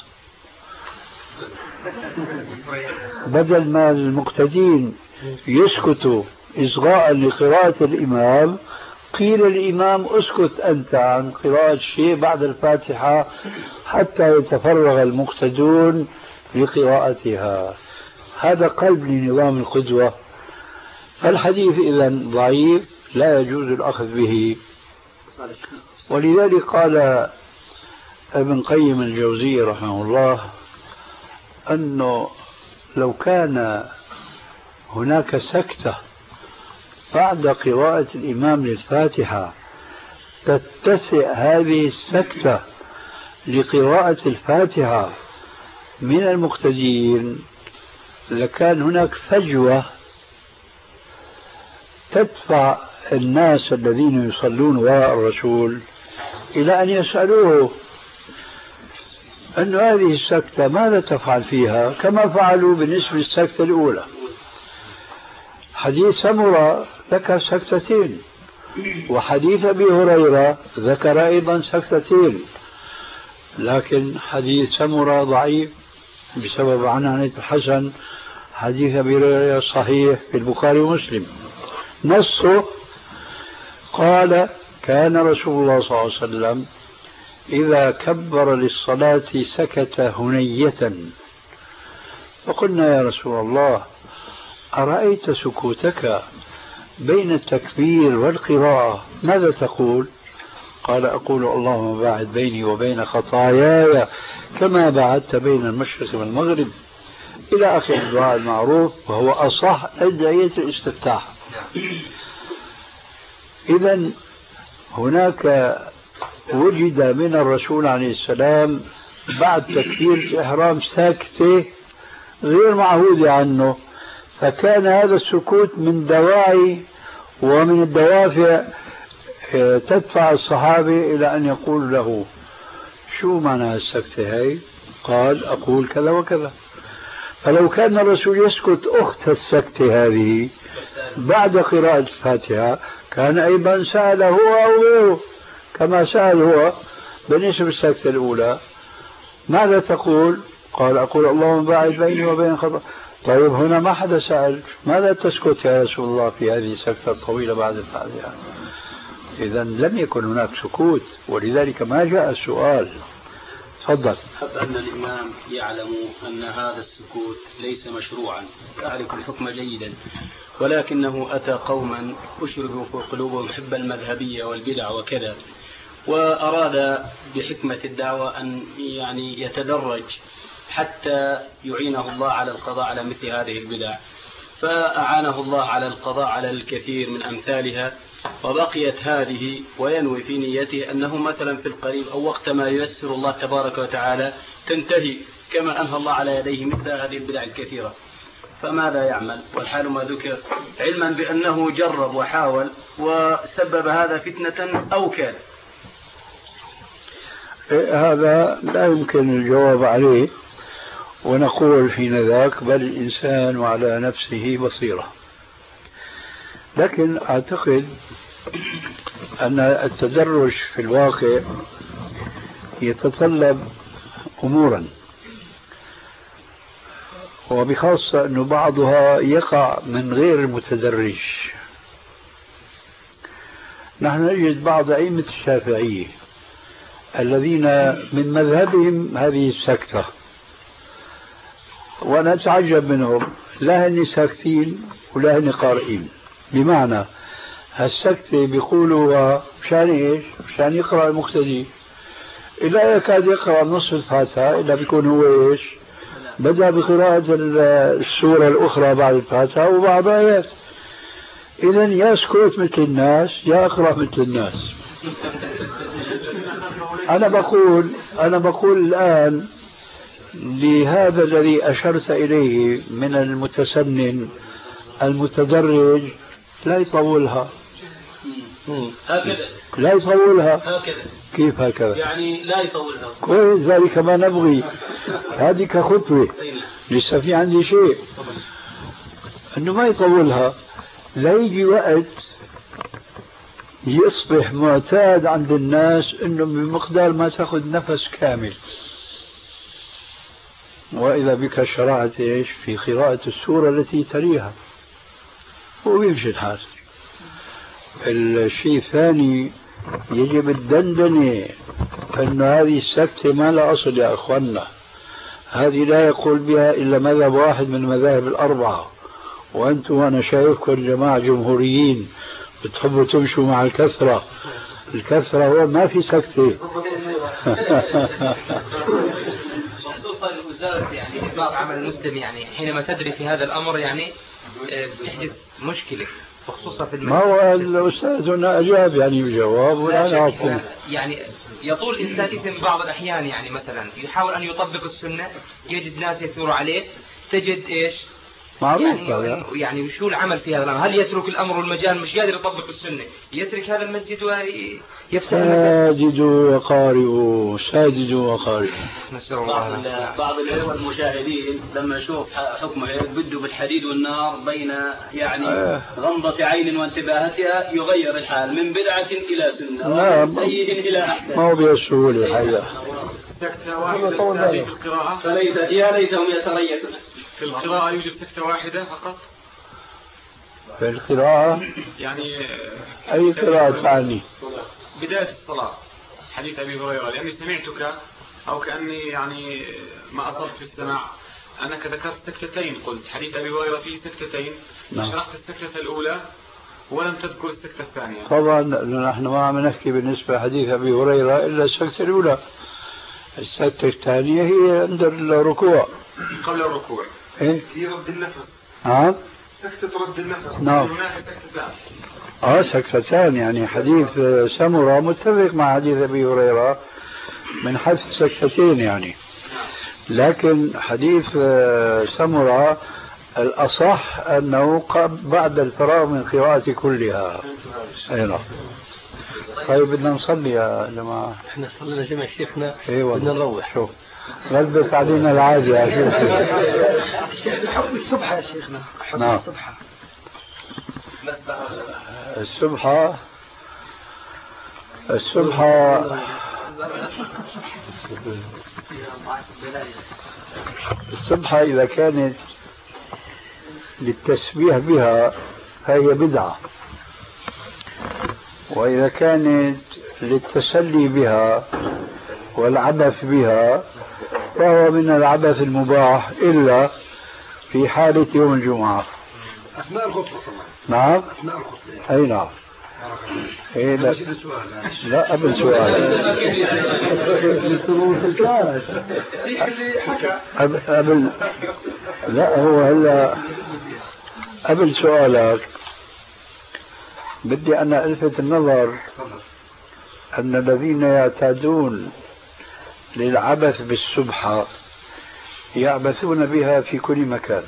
بدل ما المقتدين يسكتوا إصغاء لقراءة الإمام قيل الإمام اسكت أنت عن قراءة شيء بعد الفاتحة حتى يتفرغ المقتدون لقراءتها. هذا قلب لنظام القدوة. فالحديث إذن ضعيف لا يجوز الأخذ به. ولذلك قال ابن قيم الجوزي رحمه الله أنه لو كان هناك سكتة بعد قراءة الإمام للفاتحة تتسع هذه السكتة لقراءة الفاتحة من المقتدين لكان هناك فجوة تدفع الناس الذين يصلون وراء الرسول إلى أن يسألوه أن هذه السكتة ماذا تفعل فيها، كما فعلوا بالنسبة للسكتة الأولى. حديث سمرة ذكر سكتتين، وحديث أبي هريرة ذكر أيضا سكتتين، لكن حديث سمرة ضعيف بسبب عنعنة الحسن. حديث أبي هريرة صحيح في البخاري ومسلم. نصه قال كان رسول الله صلى الله عليه وسلم إذا كبر للصلاة سكت هنية، فقلنا يا رسول الله أرأيت سكوتك بين التكبير والقراءة ماذا تقول؟ قال أقول اللهم باعد بيني وبين خطاياي كما بعدت بين المشرق والمغرب إلى آخر الدعاء المعروف، وهو أصح أدعية الاستفتاح. إذن هناك وجد من الرسول عليه السلام بعد تكبير الإحرام ساكتة غير معهودة عنه، فكان هذا السكوت من دواعي ومن الدوافع تدفع الصحابة إلى أن يقول له شو معنى السكتة هاي؟ قال أقول كذا وكذا. فلو كان الرسول يسكت أخت السكتة هذه بعد قراءة الفاتحة كان أيضا سأل هو أو غيره كما سأل هو بالنسبة للسكتة الأولى ماذا تقول؟ قال أقول اللهم باعد بيني وبين خطأ. طيب هنا ما حدا سأل ماذا تسكت يا رسول الله في هذه السكتة الطويلة بعد الفاتحة؟ إذا لم يكن هناك سكوت، ولذلك ما جاء السؤال. تفضل. حتى أن الإمام يعلم أن هذا السكوت ليس مشروعا، يعرف الحكم جيدا، ولكنه أتى قوما أشربوا في قلوبهم حب المذهبية والبدع وكذا، وأراد بحكمة الدعوة أن يعني يتدرج حتى يعينه الله على القضاء على مثل هذه البدع، فأعانه الله على القضاء على الكثير من أمثالها، وبقيت هذه وينوي في نيته أنه مثلا في القريب أو وقت ما ييسر الله تبارك وتعالى تنتهي كما أنهى الله على يديه مثل هذه البدع الكثيرة. فماذا يعمل والحال ما ذكر، علما بأنه جرب وحاول وسبب هذا فتنة أو كان؟ هذا لا يمكن الجواب عليه، ونقول حين ذاك بل الإنسان على نفسه بصيرة. لكن أعتقد أن التدرج في الواقع يتطلب أمورا. وبخاصة أنه بعضها يقع من غير المتدرج. نحن نجد بعض أئمة الشافعية الذين من مذهبهم هذه السكتة، وأنا أتعجب منهم، لا هن ساكتين ولا هن قارئين. بمعنى هالسكتة بيقولوا مشان إيش؟ مشان يقرأ المقتدي، إلا يكاد يقرأ نصف الفاتحة إلا بيكون هو إيش؟ بدأ بقراءة السورة الأخرى بعد الفاتحة وبعض آيات. إذن يسكت مثل الناس يا أقرأ مثل الناس. أنا بقول أنا بقول الآن لهذا الذي أشرت إليه من المتسنن المتدرج لا يطولها. هكذا لا يطولها. هكذا. كيف هكذا؟ يعني لا يطولها. كويس، ذلك ما نبغي. هذه كخطوة. لسه في عندي شيء أنه ما يطولها، لا يجي وقت يصبح معتاد عند الناس أنه بمقدار ما تأخذ نفس كامل، وإذا بك شرعت إيش في قراءة السورة التي تليها ويمشي الحال. الشيء الثاني يجب الدندنة أن هذه السكتة ما لها أصل يا أخوانا، هذه لا يقول بها إلا مذهب واحد من المذاهب الأربعة، وأنتم وأنا شايفكم جماعة جمهوريين بتحبوا تمشوا مع الكثرة. الكثرة هو ما في سكتة. خصوصا وزارة يعني إطلاق عمل المسلم، يعني حينما تدري في هذا الأمر يعني تحدث مشكلة، وخصوصا في المسجد. ما هو الأستاذ هنا أجاب يعني بجواب ولا نعرفه. يعني يطول الإنسان إثم بعض الأحيان، يعني مثلا يحاول أن يطبق السنة يجد ناس يثور عليه، تجد إيش معروف يعني, هذا. يعني شو العمل في هذا الأمر؟ هل يترك الأمر والمجال مش قادر يطبق السنة يترك هذا المسجد ويفسد المسجد؟ ساجدوا وقارئوا ساجدوا وقارئوا. نسأل بعض الله. بعض الإخوة المشاهدين لما يشوف حكمه بده بالحديد والنار بين يعني آه. غمضة عين وانتباهتها يغير الحال من بدعة إلى سنة نعم. ومن سيء إلى أحسن. ما هو بهالسهولة الحقيقة. سكتة واحدة في القراءة، فليت يا ليتهم يتريثون. في القراءة يوجد سكتة واحدة فقط. في القراءة يعني أي قراءة تعني؟ بداية الصلاة حديث أبي هريرة، لأني سمعتك أو كأني يعني ما أصبت في السماع أنك ذكرت سكتتين، قلت حديث أبي هريرة فيه سكتتين، نعم. شرحت السكتة الأولى ولم تذكر السكتة الثانية. طبعا نحن ما عم نحكي بالنسبة لحديث أبي هريرة إلا السكتة الأولى، السكتة الثانية هي عند الركوع قبل الركوع. إيه؟ في رد النفس. نعم. سكتة رد النفس. نعم. هناك سكتتان. اه سكتتان، يعني حديث سمرة متفق مع حديث أبي هريرة من حيث سكتتين يعني، لكن حديث سمرة الأصح أنه بعد الفراغ من قراءة كلها. أي نعم. طيب بدنا نصلي يا جماعة. احنا صلينا جمع شيخنا. ايوه بدنا نروح. شوف غلبت علينا العادة يا شيخ. حكم الصبح يا شيخنا. حكم نعم. الصبح. السبحة السبحة السبحة إذا كانت للتسبيح بها فهي بدعة، وإذا كانت للتسلي بها والعبث بها فهو من العبث المباح إلا في حالة يوم الجمعة. أثناء الخطبة طبعا. نعم. أثناء الخطبة. أي نعم. إيه لا. لا قبل سؤال. قبل قبل لا هو هلا قبل سؤالك بدي أنا ألفت النظر أن الذين يعتادون للعبث بالسبحة يعبثون بها في كل مكان،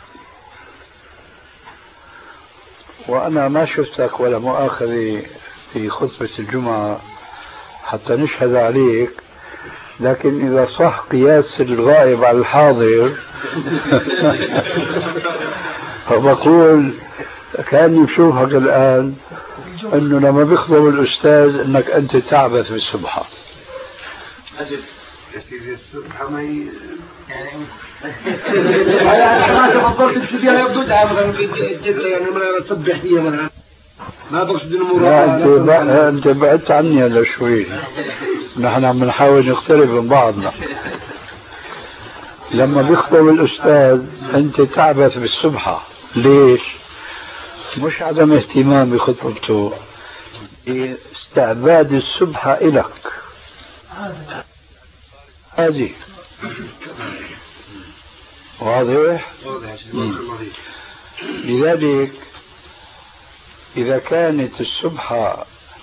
وأنا ما شفتك ولا مؤاخذة في خطبة الجمعة حتى نشهد عليك، لكن إذا صح قياس الغائب على الحاضر فبقول كأني بشوفك الآن أنه لما بيخطب الأستاذ أنك أنت تعبث بالسبحة. أجل يا سيدي السبحة ما ي... يعني ما تفضلت تسبيها يبدو مثلا يعني ما تسبح فيها مثلا ما بقصد انه انت بعدت عني هلا شوي. نحن عم نحاول نقترب من بعضنا. لما بيخطب الأستاذ أنت تعبث بالسبحة. ليش؟ مش عدم اهتمام بخطبته، استعباد السبحة إلك هذه. واضح؟ لذلك إذا كانت السبحة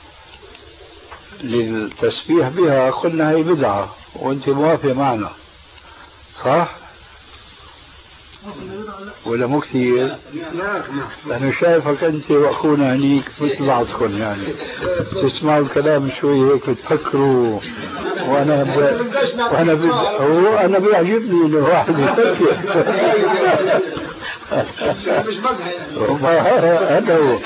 للتسبيح بها قلنا هي بدعة، وأنت موافق معنا صح؟ ولا مو كثير؟ لأنه شايفك أنت وأخونا هنيك مثل بعضكم يعني تسمعوا الكلام شوي هيك بتفكروا، وأنا ب... وأنا ب... هو أنا بيعجبني إنه واحد يفكر. مش مزح هذا هو.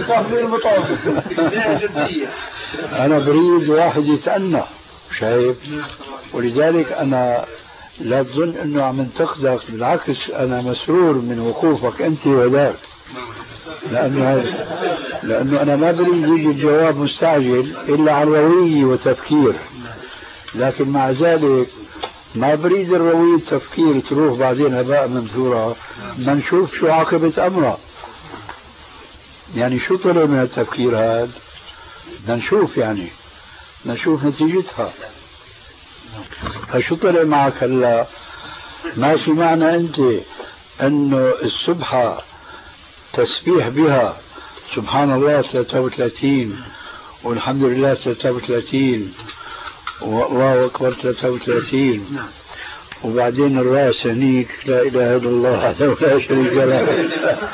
أنا بريد واحد يتأنى، شايف؟ ولذلك أنا لا تظن أنه عم انتقدك، بالعكس أنا مسرور من وقوفك أنت وذاك، لأنه لأنه أنا ما بريد يجي الجواب مستعجل إلا عن روية وتفكير، لكن مع ذلك ما بريد الروية التفكير تروح بعدين هباء منثورة. ما نشوف شو عاقبة أمره، يعني شو طلع من التفكير هذا، بدنا نشوف يعني نشوف نتيجتها. فشو طلع معك هلا؟ ماشي معنا أنت أنه السبحة تسبيح بها سبحان الله ثلاثة وثلاثين والحمد لله ثلاثة وثلاثين والله أكبر ثلاثة وثلاثين، وبعدين الرأس هنيك لا إله إلا الله وحده لا شريك له.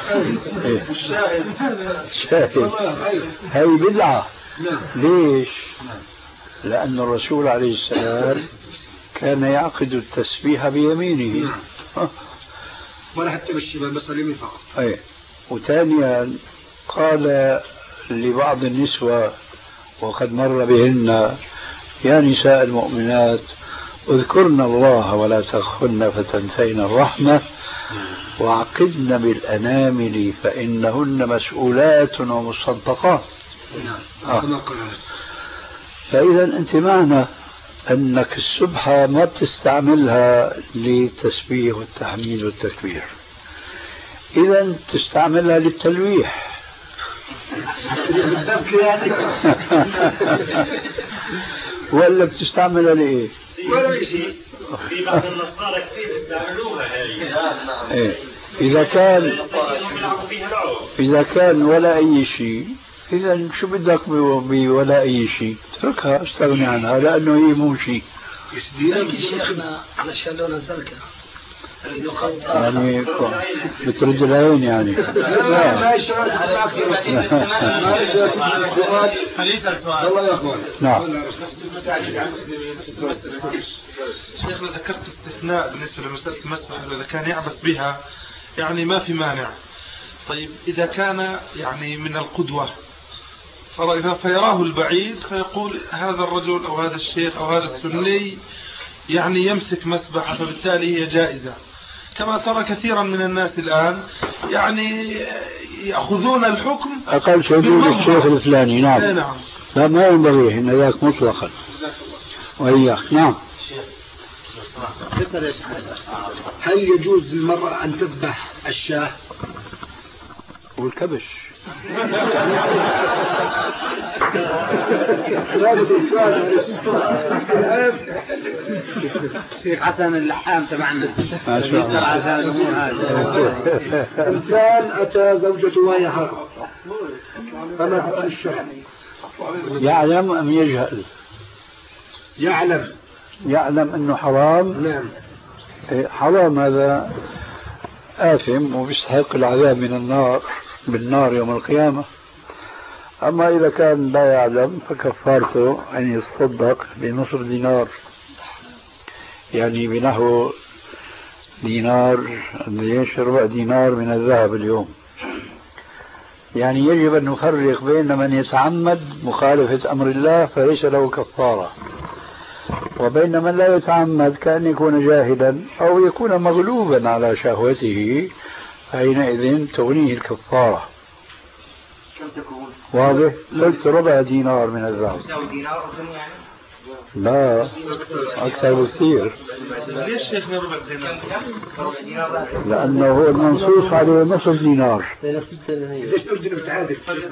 شاهد هاي بدعة. ليش؟ لأن الرسول عليه السلام كان يعقد التسبيح بيمينه ولا حتى بالشمال بس اليمين فقط. أي. وثانيا قال لبعض النسوة وقد مر بهن يا نساء المؤمنات اذكرن الله ولا تخفن فتنسين الرحمة وعقدن بالأنامل فإنهن مسؤولات ومصدقات. آه. فإذا أنت معنى أنك السبحة ما بتستعملها للتسبيح والتحميد والتكبير، إذا تستعملها للتلويح. ولا بتستعملها لإيه؟ ولا شيء. في بعض النصارى كثير يستعملوها هاي. إذا كان إذا كان ولا أي شيء، إذا شو بدك بي ولا أي شيء؟ اتركها، استغني عنها، لأنه هي مو شيء. لكن شيخنا على شالونة الزرقاء يعني بترد العين يعني. نعم. شيخنا ذكرت استثناء بالنسبة لمسألة المسبح إذا كان يعبث بها يعني ما في مانع. طيب إذا كان يعني من القدوة فيراه البعيد فيقول هذا الرجل أو هذا الشيخ أو هذا السني يعني يمسك مسبحة فبالتالي هي جائزة، كما ترى كثيرا من الناس الآن يعني يأخذون الحكم أقل شدود الشيخ الفلاني. نعم. نعم. لا ما ينبغي إن ذاك مطلقا. وإياك. نعم. هل يجوز للمرأة أن تذبح الشاة والكبش؟ شيخ حسن اللحام تبعنا ما شاء الله. إنسان أتى زوجته وهي حرام فما تقول الشرع؟ يعلم أم يجهل؟ يعلم. يعلم أنه حرام. نعم. حرام هذا آثم وبيستحق العذاب من النار بالنار يوم القيامة. أما إذا كان لا يعلم فكفارته أن يتصدق بنصف دينار، يعني بنحو دينار ليش ربع دينار من الذهب اليوم. يعني يجب أن نفرق بين من يتعمد مخالفة أمر الله فليس له كفارة، وبين من لا يتعمد كأن يكون جاهلا أو يكون مغلوبا على شهوته، حينئذ تغنيه الكفارة. كم تكون؟ واضح؟ قلت ربع دينار من الذهب. لا أكثر بكثير. ليش شيخنا ربع دينار؟ لأنه هو المنصوص عليه نصف دينار. ليش ترجع بتعادل؟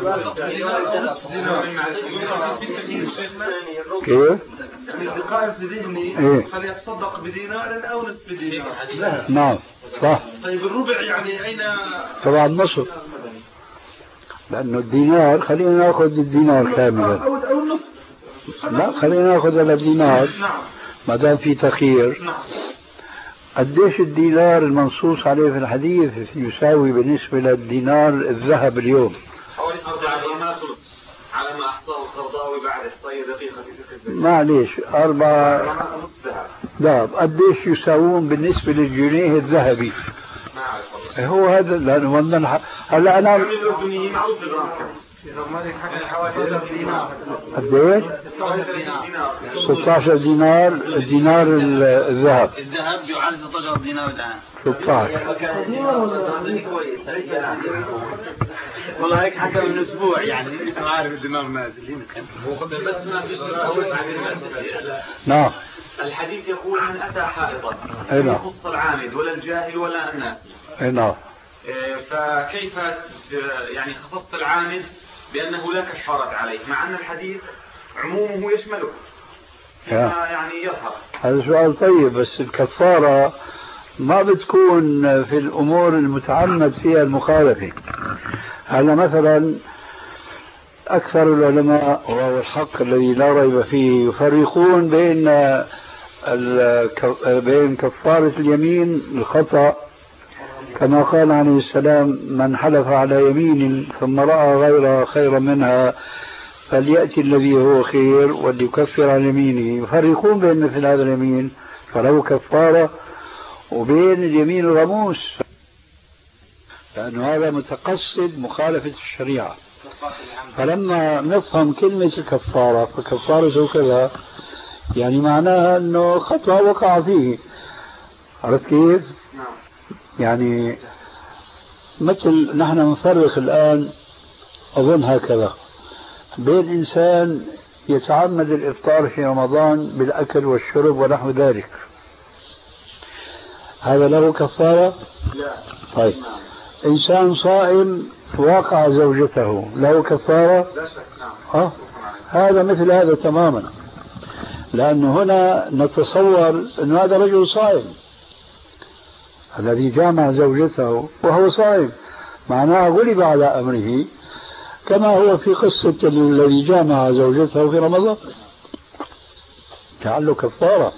كيف؟ القائم في ذهني فليتصدق بدينار أو نصف دينار. نعم صح. طيب الربع يعني أين؟ طبعا نصف، لأنه الدينار خلينا نأخذ الدينار كاملا. أو النصف. لا خلينا نأخذ الدينار ما دام في تخيير. قديش الدينار المنصوص عليه في الحديث يساوي بالنسبة للدينار الذهب اليوم؟ حوالي أربعة دينار ثلث على ما أحصاه القرضاوي بعد إحصائية دقيقة في فكرة. معليش أربعة ذهب قديش يساوون بالنسبة للجنيه الذهبي؟ ما أعرف هو هذا. لأنه هلا أنا قديش؟ ستة عشر دينار. الدينار الذهب الذهب يعزز ستة عشر دينار الآن. ستة عشر والله هيك حكى من أسبوع يعني ما عارف الدينار نازل يمكن. بس ما فيش. نعم. الحديث يقول من أتى حائطا لا يخص العامد ولا الجاهل ولا الناس. نعم. فكيف يعني خصصت العامد بأنه لا كفارة عليه مع أن الحديث عمومه يشمله يعني يظهر؟ هذا سؤال طيب، بس الكفارة ما بتكون في الأمور المتعمد فيها المخالفة. هذا مثلا أكثر العلماء وهو الحق الذي لا ريب فيه يفرقون بين بين كفارة اليمين الخطأ كما قال عليه السلام من حلف على يمين ثم رأى غيرها خيرا منها فليأتي الذي هو خير وليكفر عن يمينه. يفرقون بين مثل هذا اليمين فله كفارة وبين اليمين الغموس، لأنه هذا متقصد مخالفة الشريعة. فلما نفهم كلمة الكفارة فكفارة كذا يعني معناها أنه خطأ وقع فيه. عرفت كيف؟ يعني مثل نحن نفرق الآن أظن هكذا بين إنسان يتعمد الإفطار في رمضان بالأكل والشرب ونحو ذلك، هذا له كفارة؟ لا. طيب إنسان صائم واقع زوجته له كفارة؟ لا شك. نعم. أه؟ هذا مثل هذا تماما، لأنه هنا نتصور أن هذا رجل صائم الذي جامع زوجته وهو صائم، معناه غلب على أمره كما هو في قصة الذي جامع زوجته في رمضان جعل له كفارة.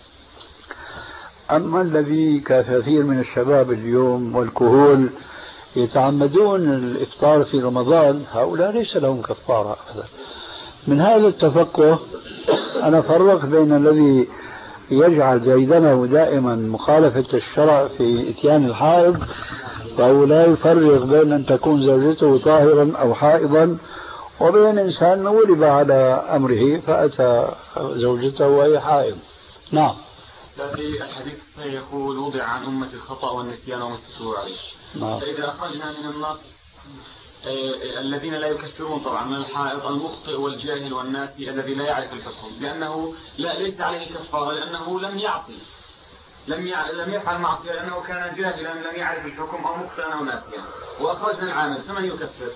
أما الذي كثير من الشباب اليوم والكهول يتعمدون الإفطار في رمضان هؤلاء ليس لهم كفارة أبدا. من هذا التفقه أنا فرق بين الذي يجعل زيدنه دائما مخالفة الشرع في إتيان الحائض فهو لا يفرق بين أن تكون زوجته طاهرا أو حائضا وبين إنسان ولب على أمره فأتى زوجته وهي حائض. نعم. في الحديث يقول وضع عن أمة الخطأ والنسيان وما استكروا عليه. نعم. فإذا أخرجنا من النص آه الذين لا يكفرون طبعا من الحائض المخطئ والجاهل والناسي الذي لا يعرف الحكم لأنه لا ليس عليه كفارة لأنه لم يعصي لم لم يفعل معصية لأنه كان جاهلا لم يعرف الحكم أو مخطئا أو ناسيا. وأخرجنا العامل فمن يكفر؟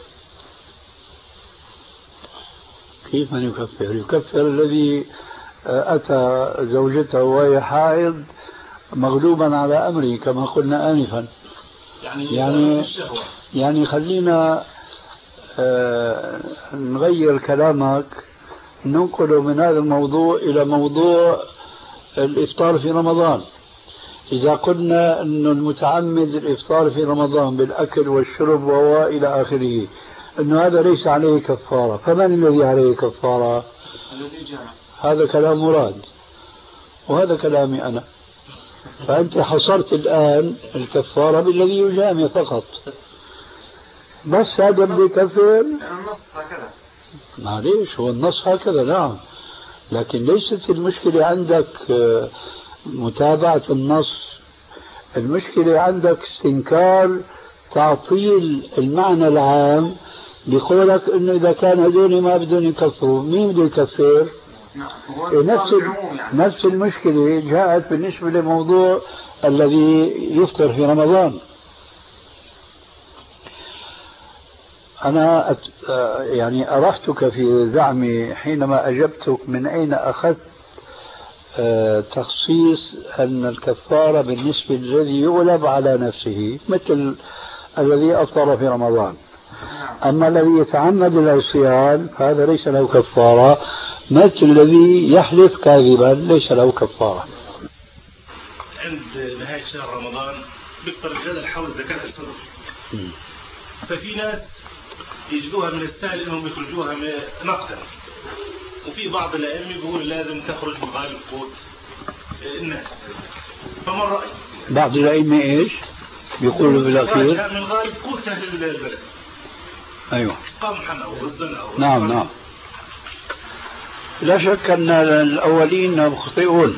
كيف من يكفر؟ يكفر الذي أتى زوجته وهي حائض مغلوبا على أمره كما قلنا آنفا. يعني يعني, يعني خلينا آه نغير كلامك ننقله من هذا الموضوع إلى موضوع الإفطار في رمضان. إذا قلنا أن المتعمد الإفطار في رمضان بالأكل والشرب وهو إلى آخره أن هذا ليس عليه كفارة، فمن الذي عليه كفارة؟ الذي جامع. هذا كلام مراد وهذا كلامي أنا. فأنت حصرت الآن الكفارة بالذي يجامع فقط بس هذا اللي يكفر. النص هكذا. معليش هو النص هكذا نعم، لكن ليست المشكلة عندك متابعة النص، المشكلة عندك استنكار تعطيل المعنى العام بقولك انه اذا كان هذول ما بدهم يكفروا مين بده يكفر؟ نفس نفس المشكلة جاءت بالنسبة لموضوع الذي يفطر في رمضان. أنا يعني أرحتك في زعمي حينما أجبتك من أين أخذت تخصيص أن الكفارة بالنسبة للذي يغلب على نفسه مثل الذي أفطر في رمضان، أما الذي يتعمد العصيان هذا ليس له كفارة، مثل الذي يحلف كاذبا ليس له كفارة. عند نهاية شهر رمضان بيكثر الجدل حول زكاة الفطر، ففي ناس يجدوها من السهل انهم يخرجوها نقدا، وفي بعض الائمه بيقول لازم تخرج من غالب قوت الناس. فما الراي؟ بعض الائمه ايش؟ بيقولوا بالاخير من غالب قوت اهل البلد. ايوه قمحا او رزا او نعم نعم. لا شك ان الاولين مخطئون،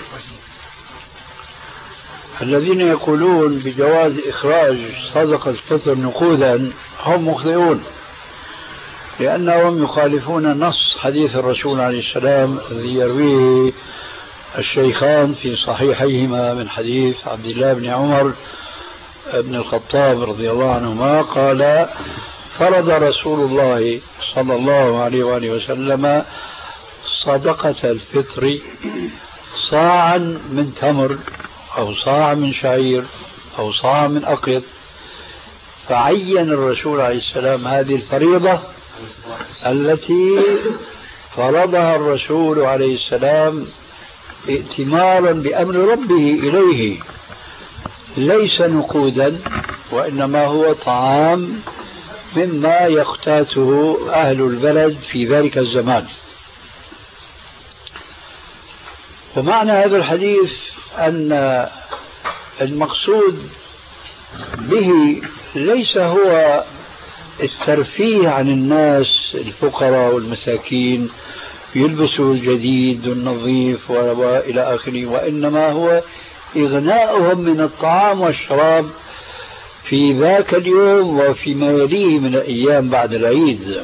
الذين يقولون بجواز اخراج صدقه الفطر نقودا هم مخطئون، لأنهم يخالفون نص حديث الرسول عليه السلام الذي يرويه الشيخان في صحيحيهما من حديث عبد الله بن عمر بن الخطاب رضي الله عنهما قال: فرض رسول الله صلى الله عليه وآله وسلم صدقة الفطر صاعا من تمر أو صاع من شعير أو صاع من أقط، فعين الرسول عليه السلام هذه الفريضة التي فرضها الرسول عليه السلام ائتمارا بأمر ربه إليه، ليس نقودا وإنما هو طعام مما يقتاته أهل البلد في ذلك الزمان. ومعنى هذا الحديث أن المقصود به ليس هو الترفيه عن الناس الفقراء والمساكين يلبسوا الجديد والنظيف وإلى آخره، وإنما هو إغناؤهم من الطعام والشراب في ذاك اليوم وفيما يليه من الأيام بعد العيد.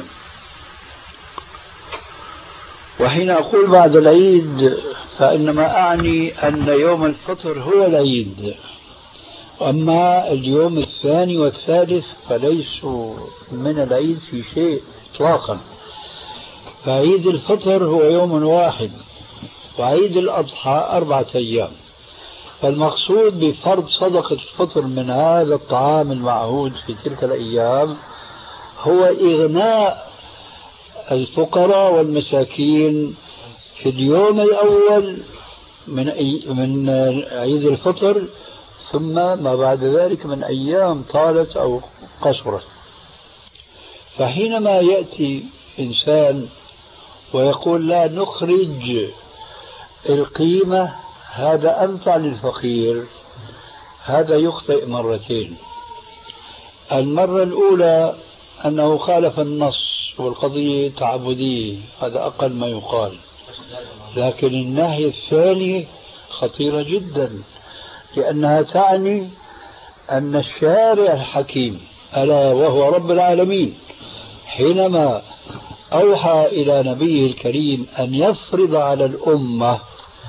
وحين أقول بعد العيد فإنما أعني أن يوم الفطر هو العيد، أما اليوم الثاني والثالث فليسوا من العيد في شيء إطلاقا. فعيد الفطر هو يوم واحد، وعيد الأضحى أربعة أيام. فالمقصود بفرض صدقة الفطر من هذا الطعام المعهود في تلك الأيام هو إغناء الفقراء والمساكين في اليوم الأول من من عيد الفطر، ثم ما بعد ذلك من أيام طالت أو قصرت. فحينما يأتي إنسان ويقول لا نخرج القيمة هذا أنفع للفقير، هذا يخطئ مرتين. المرة الأولى أنه خالف النص والقضية تعبدية، هذا أقل ما يقال. لكن الناحية الثانية خطيرة جدا، لأنها تعني أن الشارع الحكيم ألا وهو رب العالمين حينما أوحى إلى نبيه الكريم أن يفرض على الأمة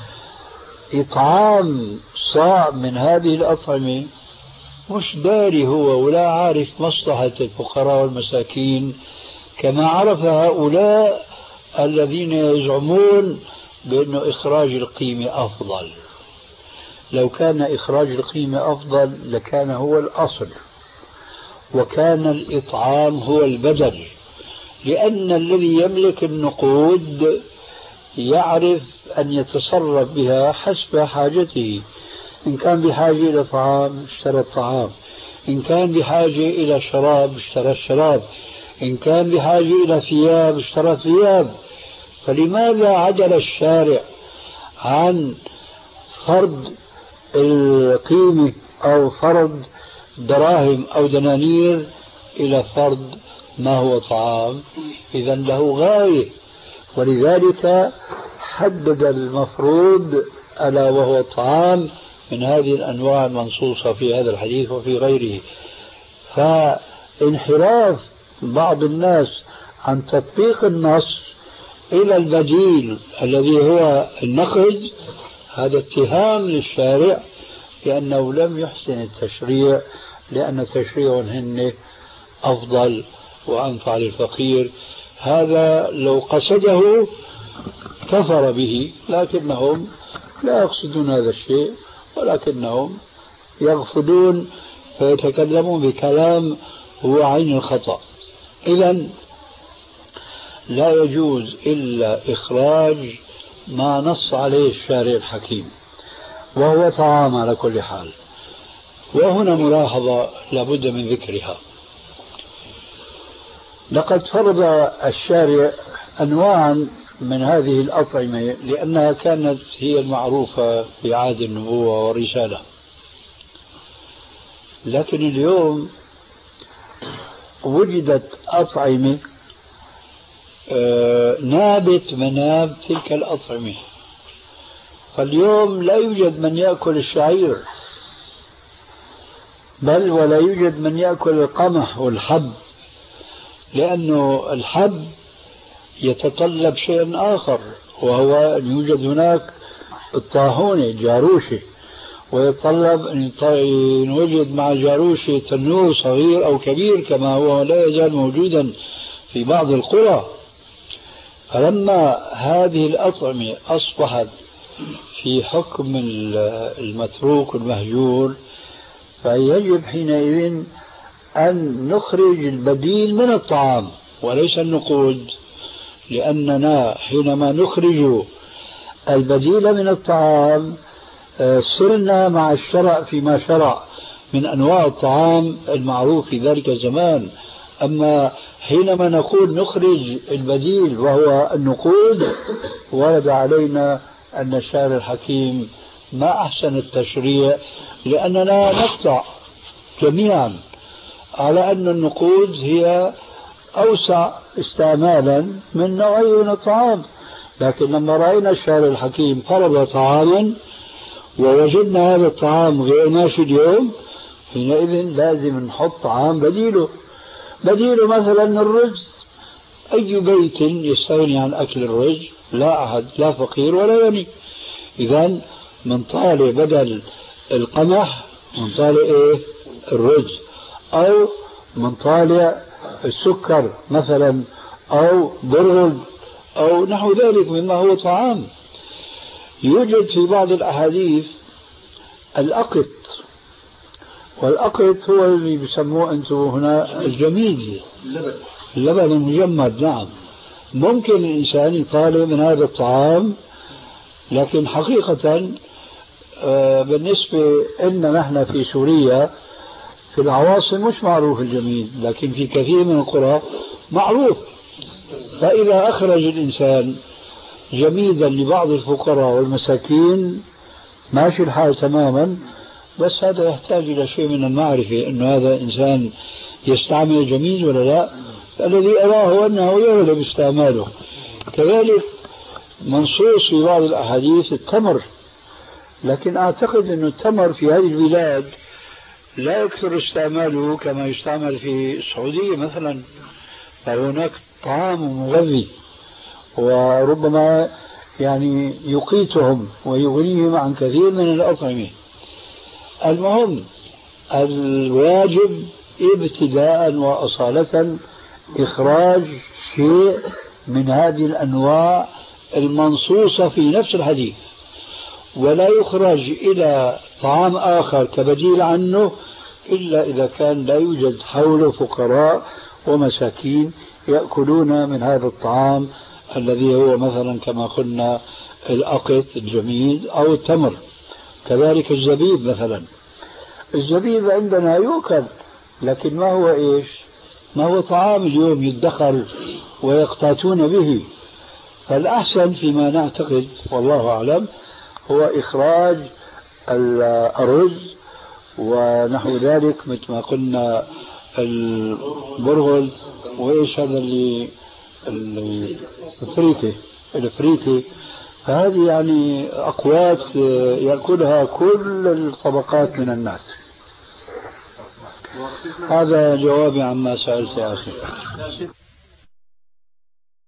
إطعام صاع من هذه الأطعمة، مش داري هو ولا عارف مصلحة الفقراء والمساكين كما عرف هؤلاء الذين يزعمون بأن إخراج القيمة أفضل. لو كان إخراج القيمة أفضل لكان هو الأصل، وكان الإطعام هو البدل، لأن الذي يملك النقود يعرف أن يتصرف بها حسب حاجته. إن كان بحاجة إلى طعام اشترى الطعام، إن كان بحاجة إلى شراب اشترى الشراب، إن كان بحاجة إلى ثياب اشترى ثياب. فلماذا عدل الشارع عن فرض القيمة أو فرض دراهم أو دنانير إلى فرض ما هو طعام؟ إذن له غاية. ولذلك حدد المفروض ألا وهو الطعام من هذه الأنواع المنصوصة في هذا الحديث وفي غيره. فانحراف بعض الناس عن تطبيق النص إلى البديل الذي هو النقد هذا اتهام للشارع لأنه لم يحسن التشريع، لأن تشريعهن أفضل وأنفع للفقير. هذا لو قصده كفر به، لكنهم لا يقصدون هذا الشيء، ولكنهم يغفلون فيتكلمون بكلام هو عين الخطأ. إذن لا يجوز إلا إخراج ما نص عليه الشارع الحكيم وهو طعام على كل حال. وهنا ملاحظة لابد من ذكرها. لقد فرض الشارع أنواعا من هذه الأطعمة لأنها كانت هي المعروفة في عهد النبوة والرسالة، لكن اليوم وجدت أطعمة نابت مناب تلك الأطعمة. فاليوم لا يوجد من يأكل الشعير، بل ولا يوجد من يأكل القمح والحب، لأنه الحب يتطلب شيء آخر، وهو أن يوجد هناك الطاحونة الجاروشة، ويتطلب أن يوجد مع الجاروشة تنور صغير أو كبير كما هو لا يزال موجودا في بعض القرى. فلما هذه الأطعمة أصبحت في حكم المتروك المهجور، فيجب حينئذ أن نخرج البديل من الطعام وليس النقود، لأننا حينما نخرج البديل من الطعام صرنا مع الشرع فيما شرع من أنواع الطعام المعروف في ذلك الزمان. أما حينما نقول نخرج البديل وهو النقود، ورد علينا أن الشارع الحكيم ما أحسن التشريع، لأننا نقطع جميعا على أن النقود هي أوسع استعمالا من نوعين من الطعام. لكن لما رأينا الشارع الحكيم فرض طعاما ووجدنا هذا الطعام غير ماشي اليوم، حينئذ لازم نحط طعام بديله. بديله مثلا الرز. أي بيت يستغني عن أكل الرز؟ لا أحد، لا فقير ولا غني. إذن من طالع بدل القمح من طالع إيه؟ الرز، أو من طالع السكر مثلا، أو برغل، أو نحو ذلك مما هو طعام. يوجد في بعض الأحاديث الأقط، والأقط هو اللي بيسموه أنتم هنا الجميد، اللبن المجمد. نعم، ممكن الإنسان يطالع من هذا الطعام، لكن حقيقة بالنسبة لنا نحن في سوريا في العواصم مش معروف الجميد، لكن في كثير من القرى معروف. فإذا أخرج الإنسان جميدا لبعض الفقراء والمساكين ماشي الحال تماما، بس هذا يحتاج إلى شيء من المعرفة أنه هذا إنسان يستعمل جميد ولا لا. الذي أراه أنه يغلب استعماله. كذلك منصوص في بعض الأحاديث التمر، لكن أعتقد أن التمر في هذه البلاد لا يكثر استعماله كما يستعمل في السعودية مثلا، فهناك طعام مغذي وربما يعني يقيتهم ويغنيهم عن كثير من الأطعمة. المهم الواجب ابتداء وأصالة إخراج شيء من هذه الأنواع المنصوصة في نفس الحديث، ولا يخرج إلى طعام آخر كبديل عنه إلا إذا كان لا يوجد حوله فقراء ومساكين يأكلون من هذا الطعام الذي هو مثلا كما قلنا الأقط الجميد أو التمر. كذلك الزبيب مثلا، الزبيب عندنا يؤكل، لكن ما هو إيش؟ ما هو طعام اليوم يدخر ويقتاتون به. فالأحسن فيما نعتقد والله أعلم هو إخراج الرز ونحو ذلك، مثل ما قلنا البرغل، وإيش هذا اللي الفريكة الفريكة فهذه يعني أقوات يأكلها كل الطبقات من الناس. هذا جوابي عما سألت يا أخي.